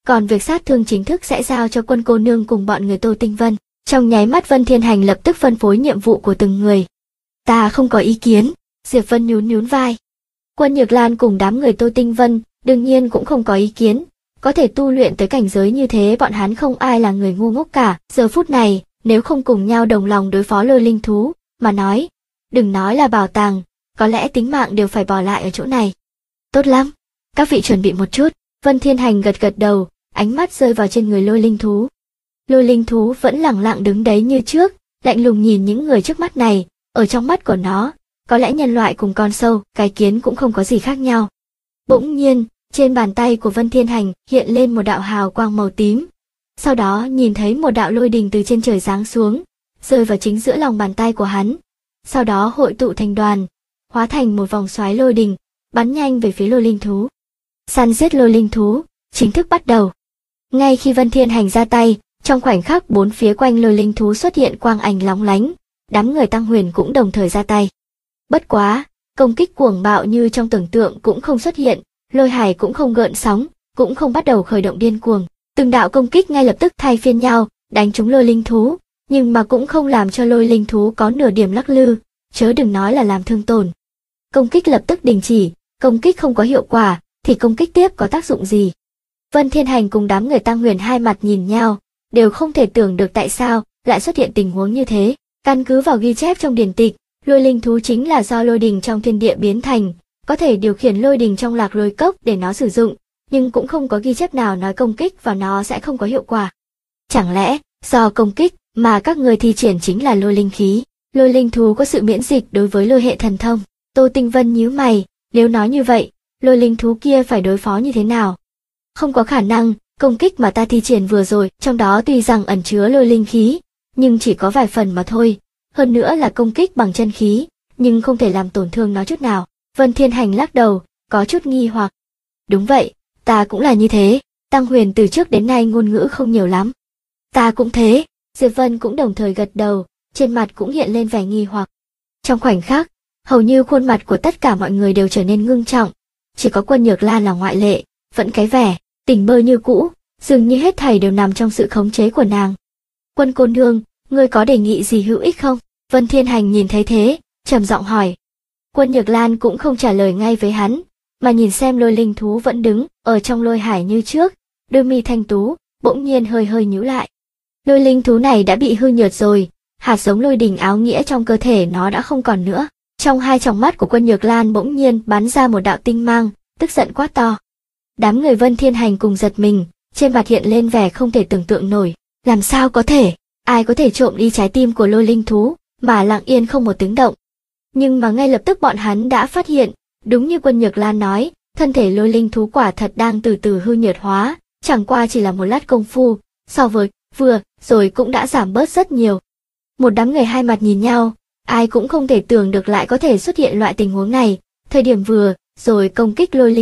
còn việc sát thương chính thức sẽ giao cho Quân cô nương cùng bọn người Tô Tinh Vân. Trong nháy mắt Vân Thiên Hành lập tức phân phối nhiệm vụ của từng người. Ta không có ý kiến, Diệp Vân nhún nhún vai. Quân Nhược Lan cùng đám người Tô Tinh Vân đương nhiên cũng không có ý kiến, có thể tu luyện tới cảnh giới như thế bọn hắn không ai là người ngu ngốc cả. Giờ phút này, nếu không cùng nhau đồng lòng đối phó lôi linh thú, mà nói, đừng nói là bảo tàng, có lẽ tính mạng đều phải bỏ lại ở chỗ này. Tốt lắm, các vị chuẩn bị một chút. Vân Thiên Hành gật gật đầu, ánh mắt rơi vào trên người lôi linh thú. Lôi linh thú vẫn lẳng lặng đứng đấy như trước, lạnh lùng nhìn những người trước mắt này, ở trong mắt của nó, có lẽ nhân loại cùng con sâu, cái kiến cũng không có gì khác nhau. Bỗng nhiên, trên bàn tay của Vân Thiên Hành hiện lên một đạo hào quang màu tím. Sau đó nhìn thấy một đạo lôi đình từ trên trời giáng xuống, rơi vào chính giữa lòng bàn tay của hắn. Sau đó hội tụ thành đoàn, hóa thành một vòng xoáy lôi đình, bắn nhanh về phía lôi linh thú. Săn giết lôi linh thú, chính thức bắt đầu. Ngay khi Vân Thiên Hành ra tay, trong khoảnh khắc bốn phía quanh lôi linh thú xuất hiện quang ảnh lóng lánh, đám người Tăng Huyền cũng đồng thời ra tay. Bất quá, công kích cuồng bạo như trong tưởng tượng cũng không xuất hiện, lôi hải cũng không gợn sóng, cũng không bắt đầu khởi động điên cuồng. Từng đạo công kích ngay lập tức thay phiên nhau, đánh trúng lôi linh thú, nhưng mà cũng không làm cho lôi linh thú có nửa điểm lắc lư, chớ đừng nói là làm thương tổn. Công kích lập tức đình chỉ, công kích không có hiệu quả, thì công kích tiếp có tác dụng gì? Vân Thiên Hành cùng đám người Tăng Huyền hai mặt nhìn nhau, đều không thể tưởng được tại sao lại xuất hiện tình huống như thế. Căn cứ vào ghi chép trong điển tịch, lôi linh thú chính là do lôi đình trong thiên địa biến thành, có thể điều khiển lôi đình trong lạc lôi cốc để nó sử dụng, nhưng cũng không có ghi chép nào nói công kích vào nó sẽ không có hiệu quả. Chẳng lẽ, do công kích mà các người thi triển chính là lôi linh khí? Lôi linh thú có sự miễn dịch đối với lôi hệ thần thông. Tô Tinh Vân nhíu mày, nếu nói như vậy, lôi linh thú kia phải đối phó như thế nào? Không có khả năng, công kích mà ta thi triển vừa rồi, trong đó tuy rằng ẩn chứa lôi linh khí, nhưng chỉ có vài phần mà thôi, hơn nữa là công kích bằng chân khí, nhưng không thể làm tổn thương nó chút nào. Vân Thiên Hành lắc đầu, có chút nghi hoặc. Đúng vậy, ta cũng là như thế, Tăng Huyền từ trước đến nay ngôn ngữ không nhiều lắm. Ta cũng thế, Diệp Vân cũng đồng thời gật đầu, trên mặt cũng hiện lên vẻ nghi hoặc. Trong khoảnh khắc, hầu như khuôn mặt của tất cả mọi người đều trở nên ngưng trọng, chỉ có Quân Nhược Lan là ngoại lệ, vẫn cái vẻ tỉnh bơ như cũ, dường như hết thảy đều nằm trong sự khống chế của nàng. Quân cô nương, ngươi có đề nghị gì hữu ích không? Vân Thiên Hành nhìn thấy thế, trầm giọng hỏi. Quân Nhược Lan cũng không trả lời ngay với hắn, mà nhìn xem lôi linh thú vẫn đứng ở trong lôi hải như trước, đôi mi thanh tú bỗng nhiên hơi hơi nhíu lại. Lôi linh thú này đã bị hư nhược rồi, hạt giống lôi đình áo nghĩa trong cơ thể nó đã không còn nữa. Trong hai tròng mắt của Quân Nhược Lan bỗng nhiên bắn ra một đạo tinh mang, tức giận quát to. Đám người Vân Thiên Hành cùng giật mình, trên mặt hiện lên vẻ không thể tưởng tượng nổi. Làm sao có thể? Ai có thể trộm đi trái tim của lôi linh thú, mà lặng yên không một tiếng động? Nhưng mà ngay lập tức bọn hắn đã phát hiện, đúng như Quân Nhược Lan nói, thân thể lôi linh thú quả thật đang từ từ hư nhược hóa, chẳng qua chỉ là một lát công phu, so với vừa rồi cũng đã giảm bớt rất nhiều. Một đám người hai mặt nhìn nhau, ai cũng không thể tưởng được lại có thể xuất hiện loại tình huống này. Thời điểm vừa rồi công kích lôi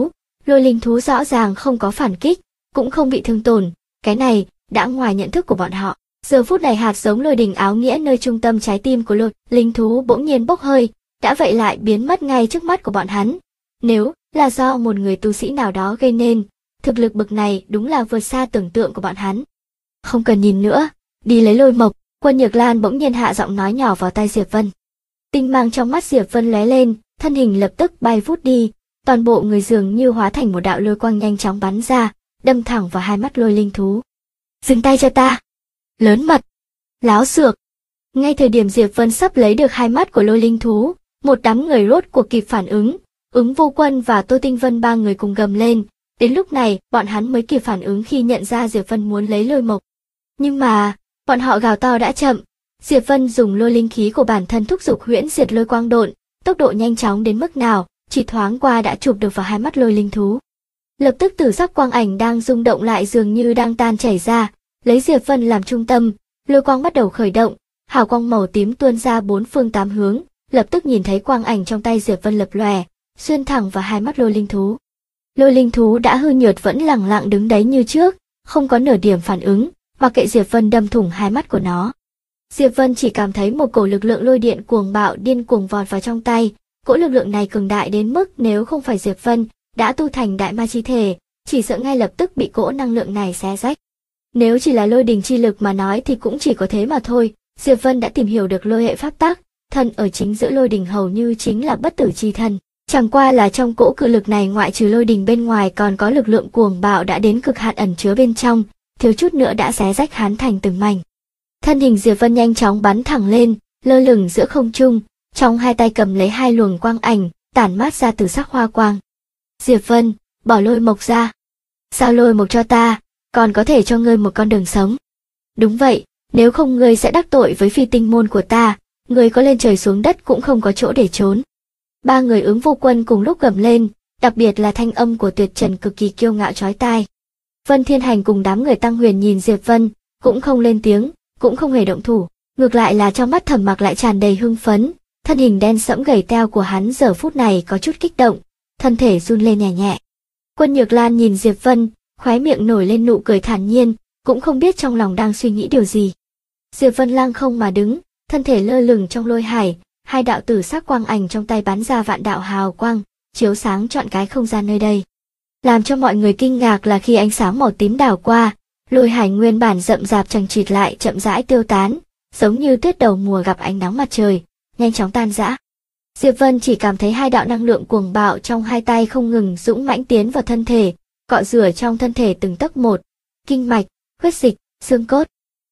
linh thú rõ ràng không có phản kích, cũng không bị thương tổn, cái này đã ngoài nhận thức của bọn họ. Giờ phút này hạt giống lôi đình áo nghĩa nơi trung tâm trái tim của lôi linh thú bỗng nhiên bốc hơi, đã vậy lại biến mất ngay trước mắt của bọn hắn. Nếu là do một người tu sĩ nào đó gây nên, thực lực bậc này đúng là vượt xa tưởng tượng của bọn hắn. Không cần nhìn nữa, đi lấy lôi mộc. Quân Nhược Lan bỗng nhiên hạ giọng nói nhỏ vào tai Diệp Vân. Tinh mang trong mắt Diệp Vân lóe lên, thân hình lập tức bay vút đi, toàn bộ người dường như hóa thành một đạo lôi quang nhanh chóng bắn ra, đâm thẳng vào hai mắt lôi linh thú. Dừng tay cho ta! Lớn mật! Láo xược! Ngay thời điểm Diệp Vân sắp lấy được hai mắt của lôi linh thú, một đám người rốt cuộc kịp phản ứng, Ứng Vô Quân và Tô Tinh Vân ba người cùng gầm lên. Đến lúc này, bọn hắn mới kịp phản ứng khi nhận ra Diệp Vân muốn lấy lôi mộc. Nhưng mà, bọn họ gào to đã chậm. Diệp Vân dùng lôi linh khí của bản thân thúc giục huyễn diệt lôi quang độn, tốc độ nhanh chóng đến mức nào, chỉ thoáng qua đã chụp được vào hai mắt lôi linh thú. Lập tức tử sắc quang ảnh đang rung động lại dường như đang tan chảy ra, lấy Diệp Vân làm trung tâm, lôi quang bắt đầu khởi động, hào quang màu tím tuôn ra bốn phương tám hướng, lập tức nhìn thấy quang ảnh trong tay Diệp Vân lập lòe, xuyên thẳng vào hai mắt lôi linh thú. Lôi linh thú đã hư nhược vẫn lẳng lặng đứng đấy như trước, không có nửa điểm phản ứng, mặc kệ Diệp Vân đâm thủng hai mắt của nó. Diệp Vân chỉ cảm thấy một cổ lực lượng lôi điện cuồng bạo điên cuồng vọt vào trong tay, cỗ lực lượng này cường đại đến mức nếu không phải Diệp Vân đã tu thành đại ma chi thể, chỉ sợ ngay lập tức bị cỗ năng lượng này xé rách. Nếu chỉ là lôi đình chi lực mà nói thì cũng chỉ có thế mà thôi. Diệp Vân đã tìm hiểu được lôi hệ pháp tắc, thân ở chính giữa lôi đình hầu như chính là bất tử chi thân. Chẳng qua là trong cỗ cự lực này ngoại trừ lôi đình bên ngoài còn có lực lượng cuồng bạo đã đến cực hạn ẩn chứa bên trong, thiếu chút nữa đã xé rách hắn thành từng mảnh. Thân hình Diệp Vân nhanh chóng bắn thẳng lên, lơ lửng giữa không trung, trong hai tay cầm lấy hai luồng quang ảnh, tản mát ra từ sắc hoa quang. Diệp Vân, bỏ lôi mộc ra. Sao lôi mộc cho ta, còn có thể cho ngươi một con đường sống. Đúng vậy, nếu không ngươi sẽ đắc tội với phi tinh môn của ta, ngươi có lên trời xuống đất cũng không có chỗ để trốn. Ba người Ứng Vô Quân cùng lúc gầm lên, đặc biệt là thanh âm của Tuyệt Trần cực kỳ kiêu ngạo chói tai. Vân Thiên Hành cùng đám người Tăng Huyền nhìn Diệp Vân, cũng không lên tiếng, cũng không hề động thủ, ngược lại là trong mắt Thẩm Mặc lại tràn đầy hưng phấn, thân hình đen sẫm gầy teo của hắn giờ phút này có chút kích động, thân thể run lên nhẹ nhẹ. Quân Nhược Lan nhìn Diệp Vân, khóe miệng nổi lên nụ cười thản nhiên, cũng không biết trong lòng đang suy nghĩ điều gì. Diệp Vân lăng không mà đứng, thân thể lơ lửng trong lôi hải, hai đạo tử sắc quang ảnh trong tay bắn ra vạn đạo hào quang, chiếu sáng trọn cái không gian nơi đây. Làm cho mọi người kinh ngạc là khi ánh sáng màu tím đảo qua, lôi hải nguyên bản rậm rạp chằng chịt lại chậm rãi tiêu tán, giống như tuyết đầu mùa gặp ánh nắng mặt trời, nhanh chóng tan rã. Diệp Vân chỉ cảm thấy hai đạo năng lượng cuồng bạo trong hai tay không ngừng dũng mãnh tiến vào thân thể, cọ rửa trong thân thể từng tấc một, kinh mạch, huyết dịch, xương cốt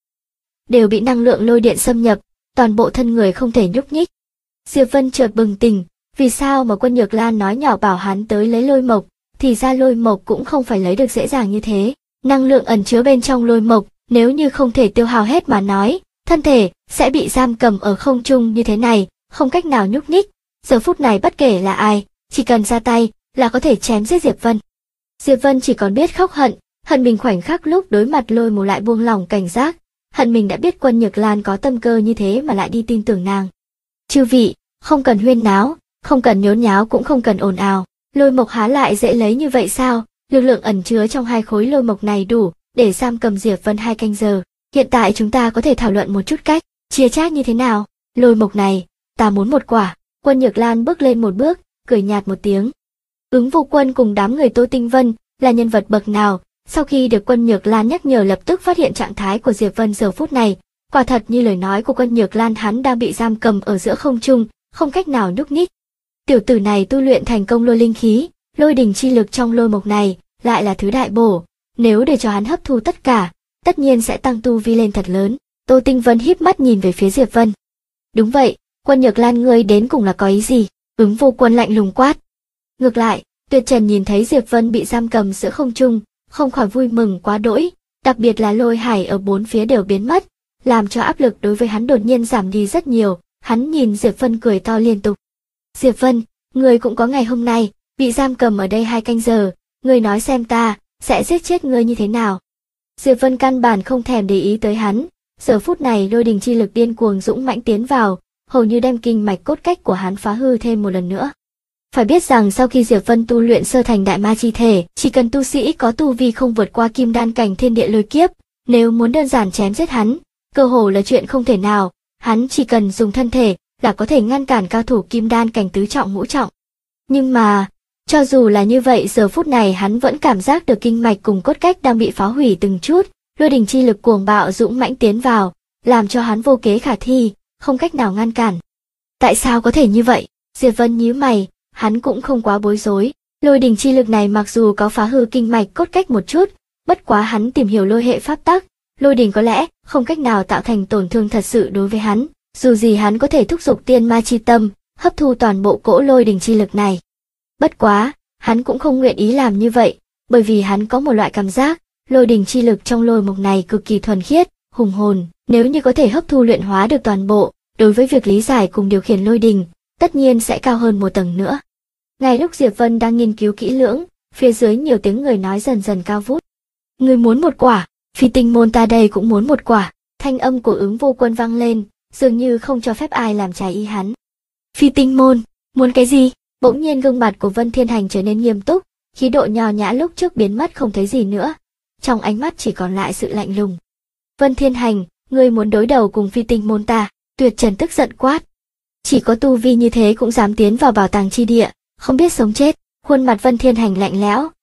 đều bị năng lượng lôi điện xâm nhập, toàn bộ thân người không thể nhúc nhích. Diệp Vân chợt bừng tỉnh, vì sao mà Quân Nhược Lan nói nhỏ bảo hắn tới lấy lôi mộc, thì ra lôi mộc cũng không phải lấy được dễ dàng như thế. Năng lượng ẩn chứa bên trong lôi mộc, nếu như không thể tiêu hao hết mà nói, thân thể sẽ bị giam cầm ở không trung như thế này, không cách nào nhúc nhích. Giờ phút này bất kể là ai, chỉ cần ra tay là có thể chém giết Diệp Vân. Diệp Vân chỉ còn biết khóc hận, hận mình khoảnh khắc lúc đối mặt lôi mù lại buông lỏng cảnh giác, hận mình đã biết Quân Nhược Lan có tâm cơ như thế mà lại đi tin tưởng nàng. Chư vị, không cần huyên náo, không cần nhốn nháo cũng không cần ồn ào, lôi mộc há lại dễ lấy như vậy sao? Lực lượng ẩn chứa trong hai khối lôi mộc này đủ để giam cầm Diệp Vân 2 canh giờ. Hiện tại chúng ta có thể thảo luận một chút cách chia chác như thế nào. Lôi mộc này, ta muốn một quả. Quân Nhược Lan bước lên một bước, cười nhạt một tiếng. Ứng Vô Quân cùng đám người Tô Tinh Vân là nhân vật bậc nào? Sau khi được Quân Nhược Lan nhắc nhở lập tức phát hiện trạng thái của Diệp Vân giờ phút này, quả thật như lời nói của Quân Nhược Lan, hắn đang bị giam cầm ở giữa không trung, không cách nào nhúc nhích. Tiểu tử này tu luyện thành công lôi linh khí, lôi đình chi lực trong lôi mộc này lại là thứ đại bổ, nếu để cho hắn hấp thu tất cả, tất nhiên sẽ tăng tu vi lên thật lớn. Tô Tinh Vân híp mắt nhìn về phía Diệp Vân. Đúng vậy, Quân Nhược Lan ngươi đến cùng là có ý gì? Ứng Vô Quân lạnh lùng quát. Ngược lại, Tuyệt Trần nhìn thấy Diệp Vân bị giam cầm giữa không trung, không khỏi vui mừng quá đỗi, đặc biệt là lôi hải ở bốn phía đều biến mất, làm cho áp lực đối với hắn đột nhiên giảm đi rất nhiều. Hắn nhìn Diệp Vân cười to liên tục. Diệp Vân, ngươi cũng có ngày hôm nay, bị giam cầm ở đây 2 canh giờ, ngươi nói xem ta sẽ giết chết ngươi như thế nào. Diệp Vân căn bản không thèm để ý tới hắn, giờ phút này lôi đình chi lực điên cuồng dũng mãnh tiến vào, hầu như đem kinh mạch cốt cách của hắn phá hư thêm một lần nữa. Phải biết rằng sau khi Diệp Vân tu luyện sơ thành đại ma chi thể, chỉ cần tu sĩ có tu vi không vượt qua kim đan cảnh thiên địa lôi kiếp, nếu muốn đơn giản chém giết hắn, cơ hồ là chuyện không thể nào, hắn chỉ cần dùng thân thể là có thể ngăn cản cao thủ kim đan cảnh tứ trọng ngũ trọng. Nhưng mà, cho dù là như vậy giờ phút này hắn vẫn cảm giác được kinh mạch cùng cốt cách đang bị phá hủy từng chút, lôi đình chi lực cuồng bạo dũng mãnh tiến vào, làm cho hắn vô kế khả thi, không cách nào ngăn cản. Tại sao có thể như vậy? Diệp Vân nhíu mày, hắn cũng không quá bối rối, lôi đình chi lực này mặc dù có phá hư kinh mạch cốt cách một chút, bất quá hắn tìm hiểu lôi hệ pháp tắc, lôi đình có lẽ không cách nào tạo thành tổn thương thật sự đối với hắn, dù gì hắn có thể thúc giục tiên ma chi tâm, hấp thu toàn bộ cỗ lôi đình chi lực này. Bất quá, hắn cũng không nguyện ý làm như vậy, bởi vì hắn có một loại cảm giác, lôi đình chi lực trong lôi mộc này cực kỳ thuần khiết, hùng hồn, nếu như có thể hấp thu luyện hóa được toàn bộ, đối với việc lý giải cùng điều khiển lôi đình, tất nhiên sẽ cao hơn một tầng nữa. Ngay lúc Diệp Vân đang nghiên cứu kỹ lưỡng, phía dưới nhiều tiếng người nói dần dần cao vút. Người muốn một quả, phi tinh môn ta đây cũng muốn một quả, thanh âm của Ứng Vô Quân vang lên, dường như không cho phép ai làm trái ý hắn. Phi tinh môn, muốn cái gì? Bỗng nhiên gương mặt của Vân Thiên Hành trở nên nghiêm túc, khí độ nho nhã lúc trước biến mất không thấy gì nữa, trong ánh mắt chỉ còn lại sự lạnh lùng. Vân Thiên Hành, ngươi muốn đối đầu cùng phi tinh môn ta? Tuyệt Trần tức giận quát. Chỉ có tu vi như thế cũng dám tiến vào bảo tàng chi địa, không biết sống chết. Khuôn mặt Vân Thiên Hành lạnh lẽo,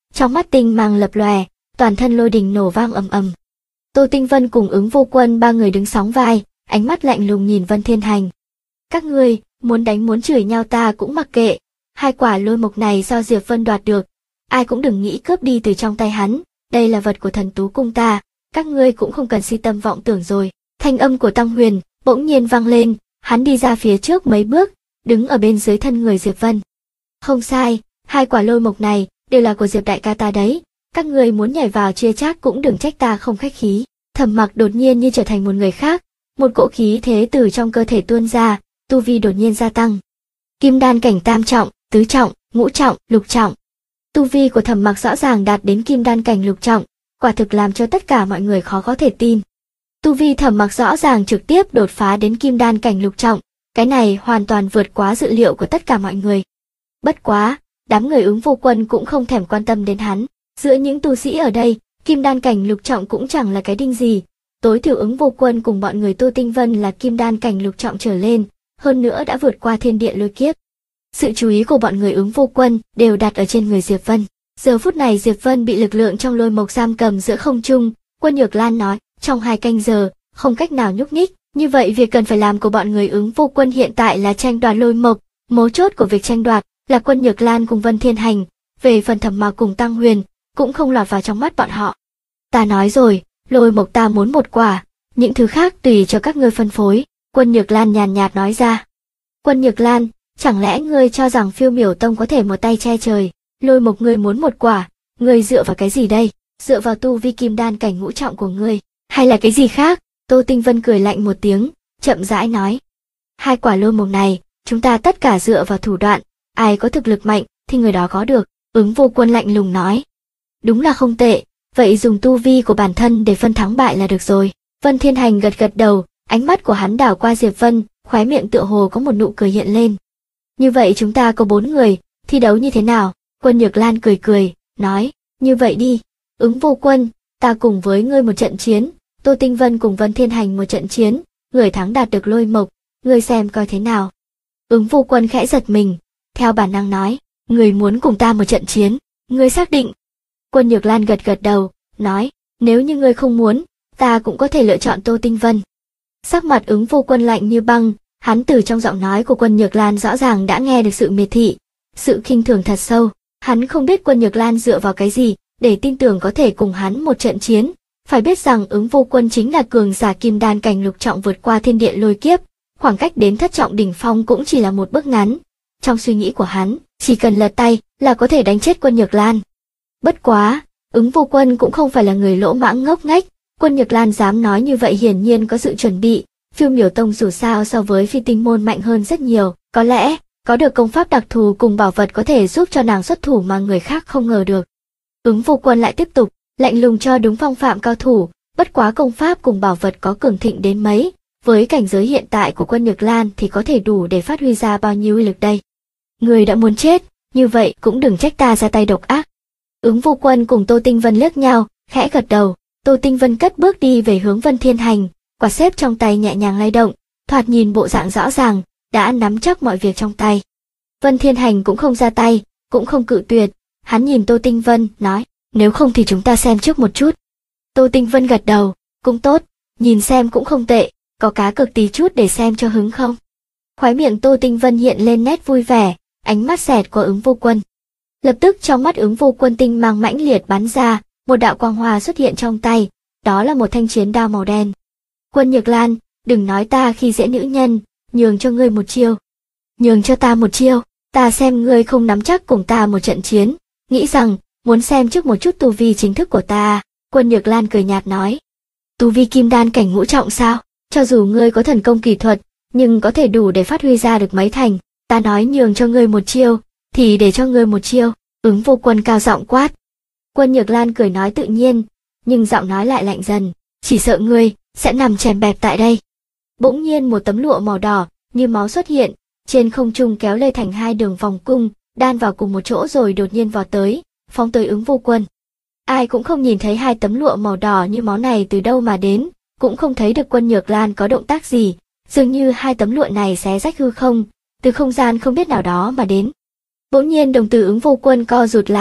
trong mắt tinh mang lập lòe, toàn thân lôi đình nổ vang ầm ầm. Tô Tinh Vân cùng Ứng Vô Quân ba người đứng sóng vai, ánh mắt lạnh lùng nhìn Vân Thiên Hành. Các ngươi, muốn đánh muốn chửi nhau ta cũng mặc kệ, hai quả lôi mộc này do Diệp Vân đoạt được, ai cũng đừng nghĩ cướp đi từ trong tay hắn, đây là vật của Thần Tú cung ta, các ngươi cũng không cần si tâm vọng tưởng rồi. Thanh âm của Tăng Huyền bỗng nhiên vang lên, hắn đi ra phía trước mấy bước, đứng ở bên dưới thân người Diệp Vân. Không sai, hai quả lôi mộc này đều là của Diệp đại ca ta đấy, các ngươi muốn nhảy vào chia chác cũng đừng trách ta không khách khí. Thẩm Mặc đột nhiên như trở thành một người khác, một cỗ khí thế từ trong cơ thể tuôn ra, tu vi đột nhiên gia tăng. Kim đan cảnh tam trọng, tứ trọng, ngũ trọng, lục trọng. Tu vi của Thẩm Mặc rõ ràng đạt đến kim đan cảnh lục trọng, quả thực làm cho tất cả mọi người khó có thể tin. Tu vi Thẩm Mặc rõ ràng trực tiếp đột phá đến kim đan cảnh lục trọng, cái này hoàn toàn vượt quá dự liệu của tất cả mọi người. Bất quá, đám người Ứng Vô Quân cũng không thèm quan tâm đến hắn, giữa những tu sĩ ở đây, kim đan cảnh lục trọng cũng chẳng là cái đinh gì, tối thiểu Ứng Vô Quân cùng bọn người Tô Tinh Vân là kim đan cảnh lục trọng trở lên, hơn nữa đã vượt qua thiên địa lôi kiếp. Sự chú ý của bọn người Ứng Vô Quân đều đặt ở trên người Diệp Vân. Giờ phút này Diệp Vân bị lực lượng trong lôi mộc giam cầm giữa không trung, Quân Nhược Lan nói, trong 2 canh giờ, không cách nào nhúc nhích, như vậy việc cần phải làm của bọn người Ứng Vô Quân hiện tại là tranh đoạt lôi mộc, mấu chốt của việc tranh đoạt là Quân Nhược Lan cùng Vân Thiên Hành, về phần Thẩm Mặc cùng Tăng Huyền, cũng không lọt vào trong mắt bọn họ. Ta nói rồi, lôi mộc ta muốn 1 quả, những thứ khác tùy cho các ngươi phân phối, Quân Nhược Lan nhàn nhạt nói ra. Quân Nhược Lan, chẳng lẽ ngươi cho rằng Phiêu Miểu Tông có thể một tay che trời, lôi mộc ngươi muốn 1 quả, ngươi dựa vào cái gì đây, dựa vào tu vi kim đan cảnh ngũ trọng của ngươi, hay là cái gì khác? Tô Tinh Vân cười lạnh một tiếng, chậm rãi nói. 2 quả lôi mộc này, chúng ta tất cả dựa vào thủ đoạn, ai có thực lực mạnh thì người đó có được, Ứng Vô Quân lạnh lùng nói. Đúng là không tệ, vậy dùng tu vi của bản thân để phân thắng bại là được rồi. Vân Thiên Hành gật gật đầu, ánh mắt của hắn đảo qua Diệp Vân, khóe miệng tựa hồ có một nụ cười hiện lên. Như vậy chúng ta có 4 người, thi đấu như thế nào? Quân Nhược Lan cười cười, nói, như vậy đi, Ứng Vô Quân, ta cùng với ngươi một trận chiến, Tô Tinh Vân cùng Vân Thiên Hành một trận chiến, người thắng đạt được lôi mộc, ngươi xem coi thế nào. Ứng Vô Quân khẽ giật mình, theo bản năng nói, ngươi muốn cùng ta một trận chiến, ngươi xác định. Quân Nhược Lan gật gật đầu, nói, nếu như ngươi không muốn, ta cũng có thể lựa chọn Tô Tinh Vân. Sắc mặt Ứng Vô Quân lạnh như băng, hắn từ trong giọng nói của Quân Nhược Lan rõ ràng đã nghe được sự miệt thị, sự khinh thường thật sâu. Hắn không biết Quân Nhược Lan dựa vào cái gì để tin tưởng có thể cùng hắn một trận chiến. Phải biết rằng Ứng Vô Quân chính là cường giả kim đan cảnh lục trọng vượt qua thiên địa lôi kiếp, khoảng cách đến thất trọng đỉnh phong cũng chỉ là một bước ngắn. Trong suy nghĩ của hắn, chỉ cần lật tay là có thể đánh chết Quân Nhược Lan. Bất quá, Ứng Vô Quân cũng không phải là người lỗ mãng ngốc nghếch, Quân Nhược Lan dám nói như vậy hiển nhiên có sự chuẩn bị. Phiêu Miểu Tông dù sao so với Phi Tinh môn mạnh hơn rất nhiều, có lẽ có được công pháp đặc thù cùng bảo vật có thể giúp cho nàng xuất thủ mà người khác không ngờ được. Ứng Vô Quân lại tiếp tục, lạnh lùng cho đúng phong phạm cao thủ, bất quá công pháp cùng bảo vật có cường thịnh đến mấy, với cảnh giới hiện tại của Quân Nhược Lan thì có thể đủ để phát huy ra bao nhiêu uy lực đây. Người đã muốn chết, như vậy cũng đừng trách ta ra tay độc ác. Ứng Vô Quân cùng Tô Tinh Vân liếc nhau, khẽ gật đầu, Tô Tinh Vân cất bước đi về hướng Vân Thiên Hành, quạt xếp trong tay nhẹ nhàng lay động, thoạt nhìn bộ dạng rõ ràng, đã nắm chắc mọi việc trong tay. Vân Thiên Hành cũng không ra tay, cũng không cự tuyệt, hắn nhìn Tô Tinh Vân, nói, nếu không thì chúng ta xem trước một chút. Tô Tinh Vân gật đầu, cũng tốt, nhìn xem cũng không tệ, có cá cược tí chút để xem cho hứng không. Khóe miệng Tô Tinh Vân hiện lên nét vui vẻ, ánh mắt xẹt qua Ứng Vô Quân. Lập tức trong mắt Ứng Vô Quân tinh mang mãnh liệt bắn ra, một đạo quang hoa xuất hiện trong tay, đó là một thanh chiến đao màu đen. Quân Nhược Lan, đừng nói ta khi dễ nữ nhân, nhường cho ngươi một chiêu. Nhường cho ta một chiêu, ta xem ngươi không nắm chắc cùng ta một trận chiến, nghĩ rằng, muốn xem trước một chút tu vi chính thức của ta. Quân Nhược Lan cười nhạt nói. Tu vi kim đan cảnh ngũ trọng sao? Cho dù ngươi có thần công kỳ thuật, nhưng có thể đủ để phát huy ra được mấy thành, ta nói nhường cho ngươi một chiêu, thì để cho ngươi một chiêu. Ứng Vô Quân cao giọng quát. Quân Nhược Lan cười nói tự nhiên, nhưng giọng nói lại lạnh dần, chỉ sợ ngươi sẽ nằm chèm bẹp tại đây. Bỗng nhiên một tấm lụa màu đỏ như máu xuất hiện, trên không trung kéo lê thành 2 đường vòng cung, đan vào cùng một chỗ rồi đột nhiên vọt tới, phóng tới Ứng Vô Quân. Ai cũng không nhìn thấy 2 tấm lụa màu đỏ như máu này từ đâu mà đến, cũng không thấy được Quân Nhược Lan có động tác gì, dường như 2 tấm lụa này xé rách hư không, từ không gian không biết nào đó mà đến. Bỗng nhiên đồng tử Ứng Vô Quân co rụt lại,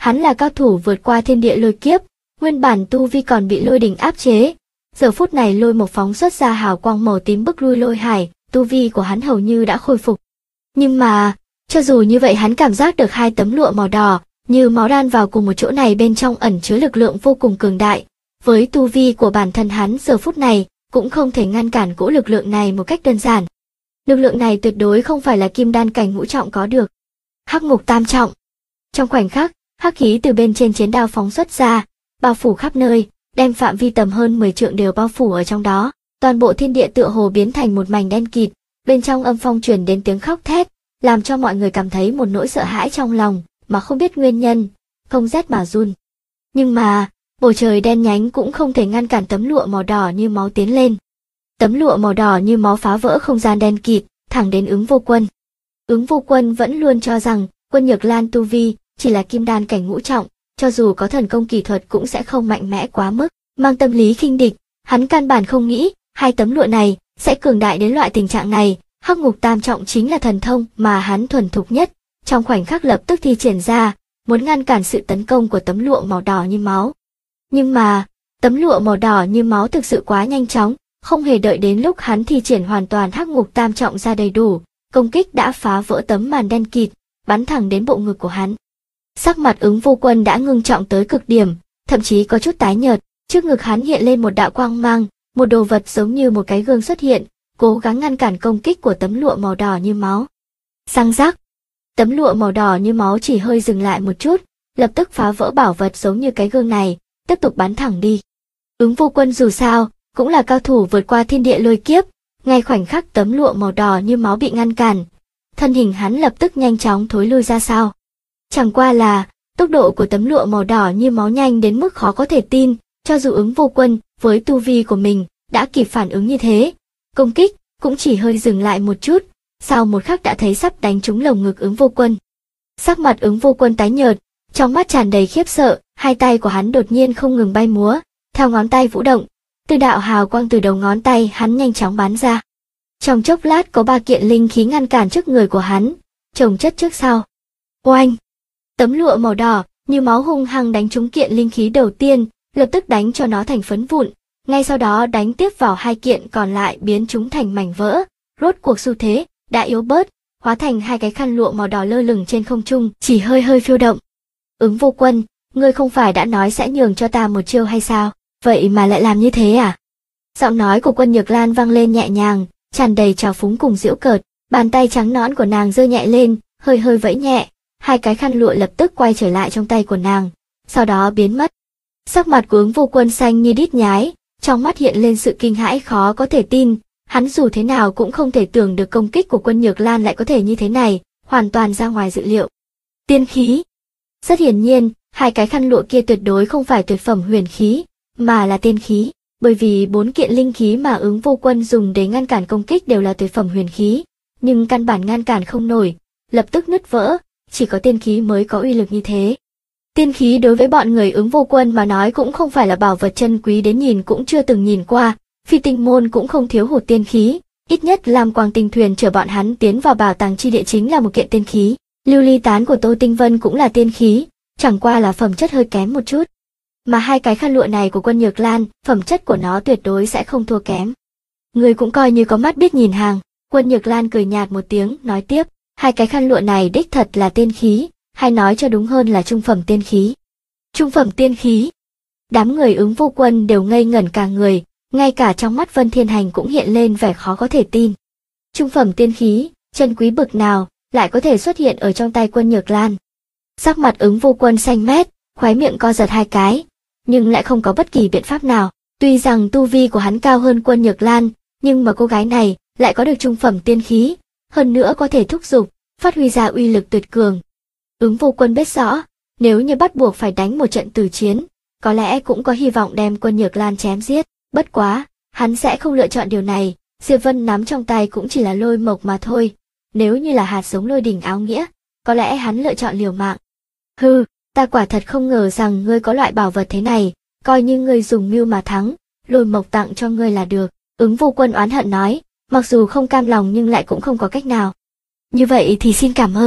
Hắn là cao thủ vượt qua thiên địa lôi kiếp, nguyên bản tu vi còn bị lôi đình áp chế. Giờ phút này lôi mộc phóng xuất ra hào quang màu tím bức lui lôi hải, tu vi của hắn hầu như đã khôi phục. Nhưng mà, cho dù như vậy hắn cảm giác được hai tấm lụa màu đỏ, như máu đan vào cùng một chỗ này bên trong ẩn chứa lực lượng vô cùng cường đại. Với tu vi của bản thân hắn giờ phút này, cũng không thể ngăn cản cỗ lực lượng này một cách đơn giản. Lực lượng này tuyệt đối không phải là kim đan cảnh ngũ trọng có được. Hắc ngục tam trọng. Trong khoảnh khắc, hắc khí từ bên trên chiến đao phóng xuất ra, bao phủ khắp nơi, đem phạm vi tầm hơn 10 trượng đều bao phủ ở trong đó. Toàn bộ thiên địa tựa hồ biến thành một mảnh đen kịt, bên trong âm phong truyền đến tiếng khóc thét, làm cho mọi người cảm thấy một nỗi sợ hãi trong lòng, mà không biết nguyên nhân, không rét mà run. Nhưng mà, bầu trời đen nhánh cũng không thể ngăn cản tấm lụa màu đỏ như máu tiến lên. Tấm lụa màu đỏ như máu phá vỡ không gian đen kịt, thẳng đến Ứng Vô Quân. Ứng Vô Quân vẫn luôn cho rằng, Quân Nhược Lan tu vi chỉ là kim đan cảnh ngũ trọng, cho dù có thần công kỳ thuật cũng sẽ không mạnh mẽ quá mức, mang tâm lý khinh địch, hắn căn bản không nghĩ hai tấm lụa này sẽ cường đại đến loại tình trạng này. Hắc ngục tam trọng chính là thần thông mà hắn thuần thục nhất, trong khoảnh khắc lập tức thi triển ra, muốn ngăn cản sự tấn công của tấm lụa màu đỏ như máu. Nhưng mà, tấm lụa màu đỏ như máu thực sự quá nhanh chóng, không hề đợi đến lúc hắn thi triển hoàn toàn hắc ngục tam trọng ra đầy đủ, công kích đã phá vỡ tấm màn đen kịt, bắn thẳng đến bộ ngực của hắn. Sắc mặt Ứng Vô Quân đã ngưng trọng tới cực điểm, thậm chí có chút tái nhợt, trước ngực hắn hiện lên một đạo quang mang, một đồ vật giống như một cái gương xuất hiện, cố gắng ngăn cản công kích của tấm lụa màu đỏ như máu. Răng rắc, tấm lụa màu đỏ như máu chỉ hơi dừng lại một chút, lập tức phá vỡ bảo vật giống như cái gương này, tiếp tục bắn thẳng đi. Ứng Vô Quân dù sao cũng là cao thủ vượt qua thiên địa lôi kiếp, ngay khoảnh khắc tấm lụa màu đỏ như máu bị ngăn cản, thân hình hắn lập tức nhanh chóng thối lui ra sau. Chẳng qua là, tốc độ của tấm lụa màu đỏ như máu nhanh đến mức khó có thể tin, cho dù Ứng Vô Quân với tu vi của mình đã kịp phản ứng như thế, công kích cũng chỉ hơi dừng lại một chút, sau một khắc đã thấy sắp đánh trúng lồng ngực Ứng Vô Quân. Sắc mặt Ứng Vô Quân tái nhợt, trong mắt tràn đầy khiếp sợ, hai tay của hắn đột nhiên không ngừng bay múa, theo ngón tay vũ động, từ đạo hào quang từ đầu ngón tay hắn nhanh chóng bắn ra. Trong chốc lát có 3 kiện linh khí ngăn cản trước người của hắn, chồng chất trước sau. Oanh! Tấm lụa màu đỏ như máu hung hăng đánh trúng kiện linh khí đầu tiên, lập tức đánh cho nó thành phấn vụn, ngay sau đó đánh tiếp vào 2 kiện còn lại biến chúng thành mảnh vỡ. Rốt cuộc xu thế đã yếu bớt, hóa thành 2 cái khăn lụa màu đỏ lơ lửng trên không trung, chỉ hơi hơi phiêu động. Ứng Vô Quân, ngươi không phải đã nói sẽ nhường cho ta một chiêu hay sao, vậy mà lại làm như thế à? Giọng nói của Quân Nhược Lan vang lên nhẹ nhàng, tràn đầy trào phúng cùng giễu cợt, bàn tay trắng nõn của nàng giơ nhẹ lên, hơi hơi vẫy nhẹ, 2 cái khăn lụa lập tức quay trở lại trong tay của nàng, sau đó biến mất. Sắc mặt của Ứng Vô Quân xanh như đít nhái, trong mắt hiện lên sự kinh hãi khó có thể tin, hắn dù thế nào cũng không thể tưởng được công kích của Quân Nhược Lan lại có thể như thế này, hoàn toàn ra ngoài dự liệu. Tiên khí. Rất hiển nhiên, 2 cái khăn lụa kia tuyệt đối không phải tuyệt phẩm huyền khí, mà là tiên khí, bởi vì 4 kiện linh khí mà Ứng Vô Quân dùng để ngăn cản công kích đều là tuyệt phẩm huyền khí, nhưng căn bản ngăn cản không nổi, lập tức nứt vỡ, chỉ có tiên khí mới có uy lực như thế. Tiên khí đối với bọn người Ứng Vô Quân mà nói cũng không phải là bảo vật chân quý đến nhìn cũng chưa từng nhìn qua, Phi Tinh môn cũng không thiếu hụt tiên khí, ít nhất Lam Quang Tinh thuyền chở bọn hắn tiến vào bảo tàng chi địa chính là một kiện tiên khí, Lưu Ly tán của Tô Tinh Vân cũng là tiên khí, chẳng qua là phẩm chất hơi kém một chút. Mà 2 cái khăn lụa này của Quân Nhược Lan, phẩm chất của nó tuyệt đối sẽ không thua kém. Người cũng coi như có mắt biết nhìn hàng. Quân Nhược Lan cười nhạt một tiếng, nói tiếp, 2 cái khăn lụa này đích thật là tiên khí, hay nói cho đúng hơn là trung phẩm tiên khí. Trung phẩm tiên khí. Đám người Ứng Vô Quân đều ngây ngẩn cả người, ngay cả trong mắt Vân Thiên Hành cũng hiện lên vẻ khó có thể tin. Trung phẩm tiên khí, chân quý bực nào, lại có thể xuất hiện ở trong tay Quân Nhược Lan. Sắc mặt Ứng Vô Quân xanh mét, khóe miệng co giật 2 cái, nhưng lại không có bất kỳ biện pháp nào. Tuy rằng tu vi của hắn cao hơn Quân Nhược Lan, nhưng mà cô gái này lại có được trung phẩm tiên khí, hơn nữa có thể thúc giục, phát huy ra uy lực tuyệt cường. Ứng Vô Quân biết rõ, nếu như bắt buộc phải đánh một trận tử chiến, có lẽ cũng có hy vọng đem Quân Nhược Lan chém giết, bất quá, hắn sẽ không lựa chọn điều này, Diệp Vân nắm trong tay cũng chỉ là lôi mộc mà thôi, nếu như là hạt giống lôi đỉnh áo nghĩa, có lẽ hắn lựa chọn liều mạng. Hừ, ta quả thật không ngờ rằng ngươi có loại bảo vật thế này, coi như ngươi dùng mưu mà thắng, lôi mộc tặng cho ngươi là được. Ứng Vô Quân oán hận nói, mặc dù không cam lòng nhưng lại cũng không có cách nào. Như vậy thì xin cảm ơn.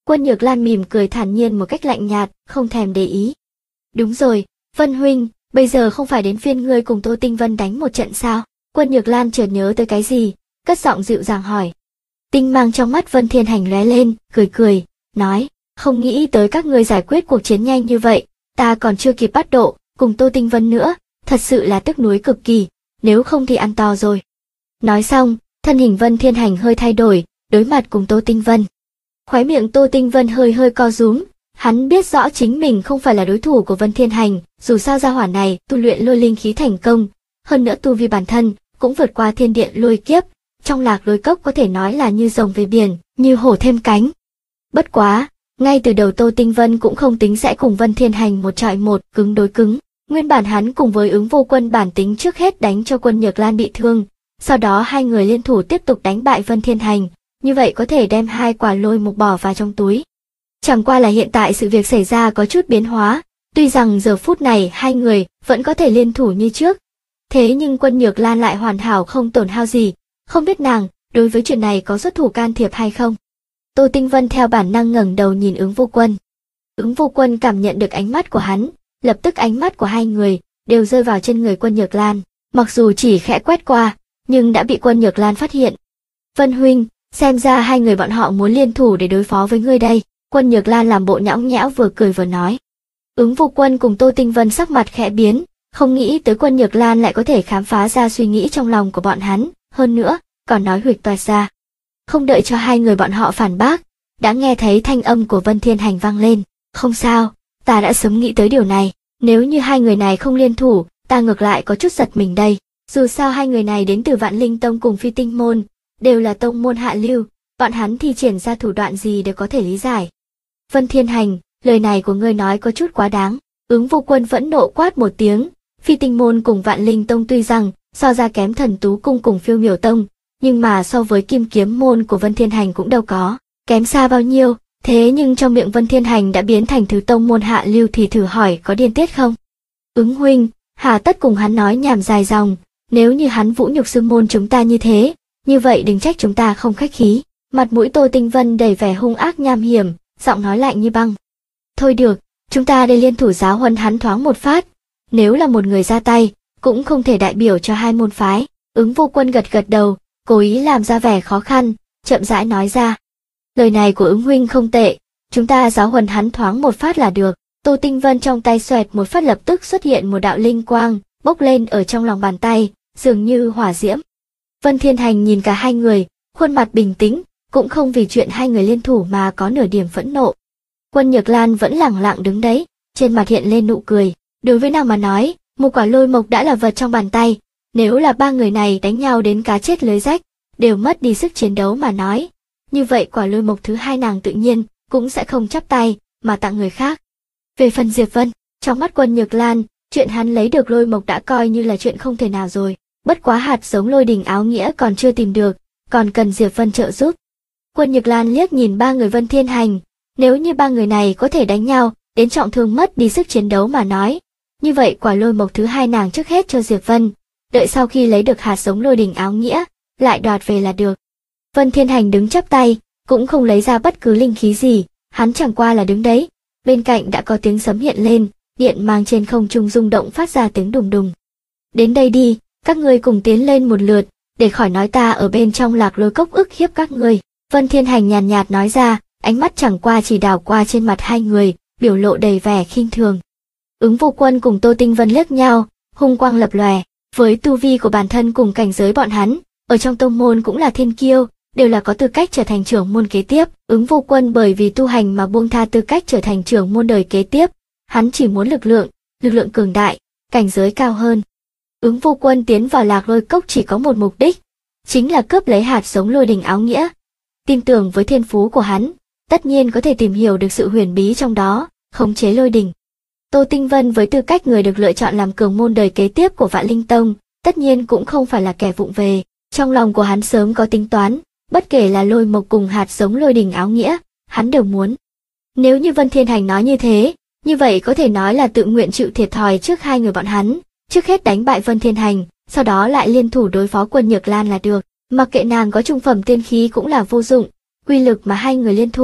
Quân Nhược Lan mỉm cười thản nhiên một cách lạnh nhạt, không thèm để ý. Đúng rồi, Vân huynh, bây giờ không phải đến phiên ngươi cùng Tô Tinh Vân đánh một trận sao? Quân Nhược Lan chợt nhớ tới cái gì, cất giọng dịu dàng hỏi. Tinh mang trong mắt Vân Thiên Hành lóe lên, cười, nói, không nghĩ tới các ngươi giải quyết cuộc chiến nhanh như vậy, ta còn chưa kịp bắt độ, cùng Tô Tinh Vân nữa, thật sự là tức núi cực kỳ, nếu không thì ăn to rồi. Nói xong, thân hình Vân Thiên Hành hơi thay đổi, đối mặt cùng Tô Tinh Vân. Khóe miệng Tô Tinh Vân hơi co rúm, hắn biết rõ chính mình không phải là đối thủ của Vân Thiên Hành, dù sao gia hỏa này tu luyện lôi linh khí thành công, hơn nữa tu vi bản thân cũng vượt qua thiên điện lôi kiếp, trong Lạc Lôi Cốc có thể nói là như rồng về biển, như hổ thêm cánh. Bất quá, ngay từ đầu Tô Tinh Vân cũng không tính sẽ cùng Vân Thiên Hành một trọi một, cứng đối cứng. Nguyên bản hắn cùng với Ứng Vô Quân bản tính trước hết đánh cho Quân Nhược Lan bị thương, sau đó hai người liên thủ tiếp tục đánh bại Vân Thiên Hành, như vậy có thể đem hai quả lôi mục bỏ vào trong túi. Chẳng qua là hiện tại sự việc xảy ra có chút biến hóa, tuy rằng giờ phút này hai người vẫn có thể liên thủ như trước, thế nhưng Quân Nhược Lan lại hoàn hảo không tổn hao gì, không biết nàng đối với chuyện này có xuất thủ can thiệp hay không. Tô Tinh Vân theo bản năng ngẩng đầu nhìn Ứng Vô Quân. Ứng Vô Quân cảm nhận được ánh mắt của hắn, lập tức ánh mắt của hai người đều rơi vào trên người Quân Nhược Lan, mặc dù chỉ khẽ quét qua, nhưng đã bị Quân Nhược Lan phát hiện. Vân huynh, xem ra hai người bọn họ muốn liên thủ để đối phó với ngươi đây. Quân Nhược Lan làm bộ nhõng nhẽo vừa cười vừa nói. Ứng Vô Quân cùng Tô Tinh Vân sắc mặt khẽ biến, không nghĩ tới Quân Nhược Lan lại có thể khám phá ra suy nghĩ trong lòng của bọn hắn, hơn nữa, còn nói huỵch toẹt ra. Không đợi cho hai người bọn họ phản bác, đã nghe thấy thanh âm của Vân Thiên Hành vang lên. Không sao, ta đã sớm nghĩ tới điều này, nếu như hai người này không liên thủ, ta ngược lại có chút giật mình đây. Dù sao hai người này đến từ Vạn Linh Tông cùng Phi Tinh Môn, đều là tông môn hạ lưu, bọn hắn thi triển ra thủ đoạn gì đều có thể lý giải. Vân Thiên Hành, lời này của ngươi nói có chút quá đáng. Ứng Vô Quân phẫn nộ quát một tiếng. Phi Tinh Môn cùng Vạn Linh Tông tuy rằng so ra kém Thần Tú Cung cùng Phiêu Miểu Tông, nhưng mà so với Kim Kiếm Môn của Vân Thiên Hành cũng đâu có kém xa bao nhiêu. Thế nhưng trong miệng Vân Thiên Hành đã biến thành thứ tông môn hạ lưu thì thử hỏi có điên tiết không? Ứng huynh, hà tất cùng hắn nói nhảm dài dòng, nếu như hắn vũ nhục sư môn chúng ta như thế, như vậy đừng trách chúng ta không khách khí. Mặt mũi Tô Tinh Vân đầy vẻ hung ác nham hiểm, giọng nói lạnh như băng. Thôi được, chúng ta đây liên thủ giáo huấn hắn thoáng một phát, nếu là một người ra tay, cũng không thể đại biểu cho hai môn phái. Ứng Vô Quân gật gật đầu, cố ý làm ra vẻ khó khăn, chậm rãi nói ra. Lời này của Ứng huynh không tệ, chúng ta giáo huấn hắn thoáng một phát là được. Tô Tinh Vân trong tay xoẹt một phát lập tức xuất hiện một đạo linh quang, bốc lên ở trong lòng bàn tay, dường như hỏa diễm. Vân Thiên Hành nhìn cả hai người, khuôn mặt bình tĩnh, cũng không vì chuyện hai người liên thủ mà có nửa điểm phẫn nộ. Quân Nhược Lan vẫn lẳng lặng đứng đấy, trên mặt hiện lên nụ cười. Đối với nàng mà nói, một quả lôi mộc đã là vật trong bàn tay, nếu là ba người này đánh nhau đến cá chết lưới rách, đều mất đi sức chiến đấu mà nói, như vậy quả lôi mộc thứ hai nàng tự nhiên cũng sẽ không chắp tay mà tặng người khác. Về phần Diệp Vân, trong mắt Quân Nhược Lan, chuyện hắn lấy được lôi mộc đã coi như là chuyện không thể nào rồi, bất quá hạt giống lôi đình áo nghĩa còn chưa tìm được, còn cần Diệp Vân trợ giúp. Quân Nhược Lan liếc nhìn ba người Vân Thiên Hành, nếu như ba người này có thể đánh nhau, đến trọng thương mất đi sức chiến đấu mà nói, như vậy quả lôi mộc thứ hai nàng trước hết cho Diệp Vân, đợi sau khi lấy được hạt giống lôi đình áo nghĩa, lại đoạt về là được. Vân Thiên Hành đứng chắp tay, cũng không lấy ra bất cứ linh khí gì, hắn chẳng qua là đứng đấy, bên cạnh đã có tiếng sấm hiện lên, điện mang trên không trung rung động phát ra tiếng đùng đùng. Đến đây đi, các ngươi cùng tiến lên một lượt, để khỏi nói ta ở bên trong Lạc Lôi Cốc ức hiếp các ngươi. Vân Thiên Hành nhàn nhạt nói ra, ánh mắt chẳng qua chỉ đảo qua trên mặt hai người, biểu lộ đầy vẻ khinh thường. Ứng Vô Quân cùng Tô Tinh Vân liếc nhau, hung quang lập lòe, với tu vi của bản thân cùng cảnh giới bọn hắn, ở trong tông môn cũng là thiên kiêu, đều là có tư cách trở thành trưởng môn kế tiếp. Ứng Vô Quân bởi vì tu hành mà buông tha tư cách trở thành trưởng môn đời kế tiếp, hắn chỉ muốn lực lượng cường đại, cảnh giới cao hơn. Ứng Vô Quân tiến vào Lạc Lôi Cốc chỉ có một mục đích, chính là cướp lấy hạt giống lôi đình áo nghĩa. Tin tưởng với thiên phú của hắn, tất nhiên có thể tìm hiểu được sự huyền bí trong đó, khống chế lôi đình. Tô Tinh Vân với tư cách người được lựa chọn làm cường môn đời kế tiếp của Vạn Linh Tông, tất nhiên cũng không phải là kẻ vụng về, trong lòng của hắn sớm có tính toán, bất kể là lôi mộc cùng hạt giống lôi đình áo nghĩa, hắn đều muốn. Nếu như Vân Thiên Hành nói như thế, như vậy có thể nói là tự nguyện chịu thiệt thòi trước hai người bọn hắn, trước hết đánh bại Vân Thiên Hành, sau đó lại liên thủ đối phó Quân Nhược Lan là được. Mặc kệ nàng có trung phẩm tiên khí cũng là vô dụng, quy lực mà hai người liên thủ,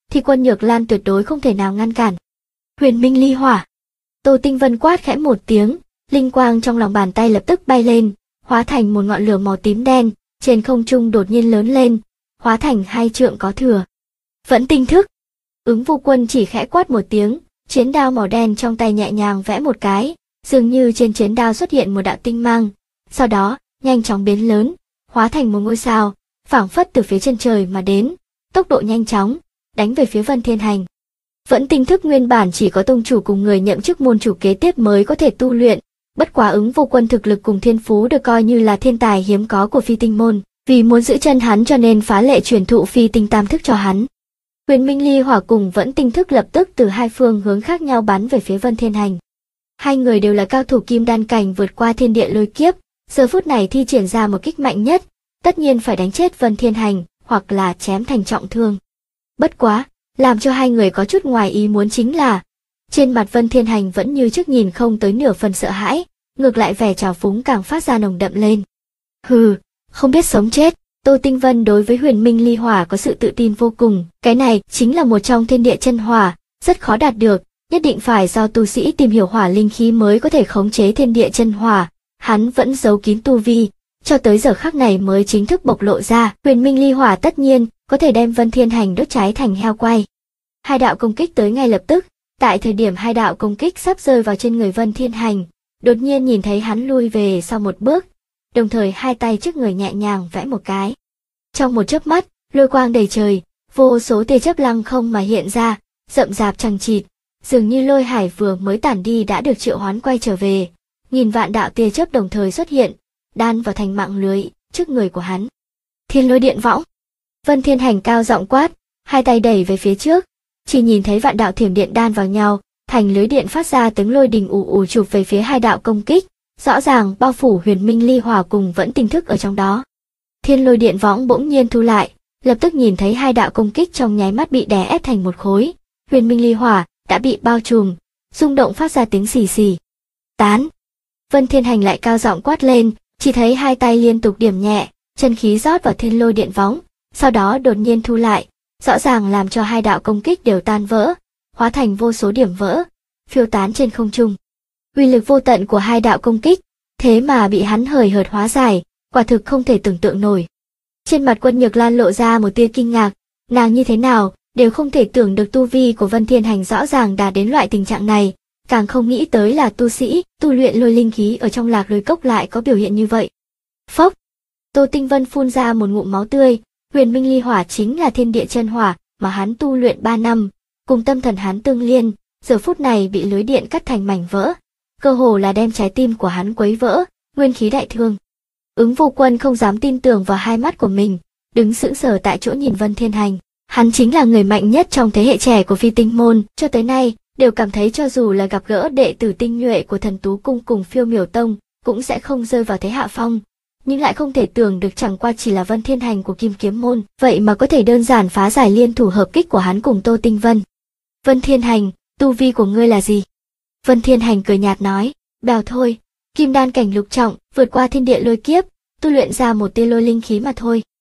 thì Quân Nhược Lan tuyệt đối không thể nào ngăn cản. Huyền Minh Ly Hỏa. Tô Tinh Vân quát khẽ một tiếng, linh quang trong lòng bàn tay lập tức bay lên, hóa thành một ngọn lửa màu tím đen, trên không trung đột nhiên lớn lên, hóa thành 2 trượng có thừa. Vẫn tinh thức. Ứng Vô Quân chỉ khẽ quát một tiếng, chiến đao màu đen trong tay nhẹ nhàng vẽ một cái, dường như trên chiến đao xuất hiện một đạo tinh mang, sau đó nhanh chóng biến lớn, hóa thành một ngôi sao, phảng phất từ phía chân trời mà đến, tốc độ nhanh chóng, đánh về phía Vân Thiên Hành. Vẫn tinh thức nguyên bản chỉ có tông chủ cùng người nhậm chức môn chủ kế tiếp mới có thể tu luyện, bất quá Ứng Vô Quân thực lực cùng thiên phú được coi như là thiên tài hiếm có của Phi Tinh môn, vì muốn giữ chân hắn cho nên phá lệ truyền thụ Phi Tinh tam thức cho hắn. Huyền Minh Ly Hỏa cùng Vẫn tinh thức lập tức từ 2 phương hướng khác nhau bắn về phía Vân Thiên Hành. 2 người đều là cao thủ kim đan cảnh vượt qua thiên địa lôi kiếp, giờ phút này thi triển ra một kích mạnh nhất, tất nhiên phải đánh chết Vân Thiên Hành, hoặc là chém thành trọng thương. Bất quá, làm cho 2 người có chút ngoài ý muốn chính là, trên mặt Vân Thiên Hành vẫn như trước nhìn không tới nửa phần sợ hãi, ngược lại vẻ trào phúng càng phát ra nồng đậm lên. Hừ, không biết sống chết. Tô Tinh Vân đối với Huyền Minh Ly Hỏa có sự tự tin vô cùng, cái này chính là một trong thiên địa chân hỏa, rất khó đạt được, nhất định phải do tu sĩ tìm hiểu hỏa linh khí mới có thể khống chế thiên địa chân hỏa. Hắn vẫn giấu kín tu vi, cho tới giờ khắc này mới chính thức bộc lộ ra. Huyền Minh Ly Hỏa tất nhiên có thể đem Vân Thiên Hành đốt cháy thành heo quay. 2 đạo công kích tới ngay lập tức, tại thời điểm 2 đạo công kích sắp rơi vào trên người Vân Thiên Hành, đột nhiên nhìn thấy hắn lui về sau một bước, đồng thời 2 tay trước người nhẹ nhàng vẽ một cái. Trong một chớp mắt, lôi quang đầy trời, vô số tia chớp lăng không mà hiện ra, rậm rạp chằng chịt, dường như lôi hải vừa mới tản đi đã được triệu hoán quay trở về. Nghìn vạn đạo tia chớp đồng thời xuất hiện, đan vào thành mạng lưới trước người của hắn. Thiên Lôi Điện Võng. Vân Thiên Hành cao giọng quát, 2 tay đẩy về phía trước, chỉ nhìn thấy vạn đạo thiểm điện đan vào nhau, thành lưới điện phát ra tiếng lôi đình ù ù chụp về phía 2 đạo công kích, rõ ràng bao phủ Huyền Minh Ly Hỏa cùng Vẫn tinh thức ở trong đó. Thiên Lôi Điện Võng bỗng nhiên thu lại, lập tức nhìn thấy 2 đạo công kích trong nháy mắt bị đè ép thành một khối, Huyền Minh Ly Hỏa đã bị bao trùm, rung động phát ra tiếng xì xì. Tán. Vân Thiên Hành lại cao giọng quát lên, chỉ thấy 2 tay liên tục điểm nhẹ, chân khí rót vào Thiên Lôi Điện Võng, sau đó đột nhiên thu lại, rõ ràng làm cho 2 đạo công kích đều tan vỡ, hóa thành vô số điểm vỡ, phiêu tán trên không trung. Uy lực vô tận của 2 đạo công kích, thế mà bị hắn hời hợt hóa giải, quả thực không thể tưởng tượng nổi. Trên mặt Quân Nhược Lan lộ ra một tia kinh ngạc, nàng như thế nào đều không thể tưởng được tu vi của Vân Thiên Hành rõ ràng đạt đến loại tình trạng này, càng không nghĩ tới là tu sĩ tu luyện lôi linh khí ở trong Lạc Lôi Cốc lại có biểu hiện như vậy. Phốc. Tô Tinh Vân phun ra một ngụm máu tươi. Huyền Minh Ly Hỏa chính là thiên địa chân hỏa mà hắn tu luyện 3 năm, cùng tâm thần hắn tương liên, giờ phút này bị lưới điện cắt thành mảnh vỡ, cơ hồ là đem trái tim của hắn quấy vỡ, nguyên khí đại thương. Ứng Vô Quân không dám tin tưởng vào 2 mắt của mình, đứng sững sờ tại chỗ nhìn Vân Thiên Hành. Hắn chính là người mạnh nhất trong thế hệ trẻ của Phi Tinh môn, cho tới nay đều cảm thấy cho dù là gặp gỡ đệ tử tinh nhuệ của Thần Tú cung cùng Phiêu Miểu tông, cũng sẽ không rơi vào thế hạ phong, nhưng lại không thể tưởng được chẳng qua chỉ là Vân Thiên Hành của Kim Kiếm môn, vậy mà có thể đơn giản phá giải liên thủ hợp kích của hắn cùng Tô Tinh Vân. Vân Thiên Hành, tu vi của ngươi là gì? Vân Thiên Hành cười nhạt nói, bèo thôi, kim đan cảnh lục trọng, vượt qua thiên địa lôi kiếp, tu luyện ra một tia lôi linh khí mà thôi.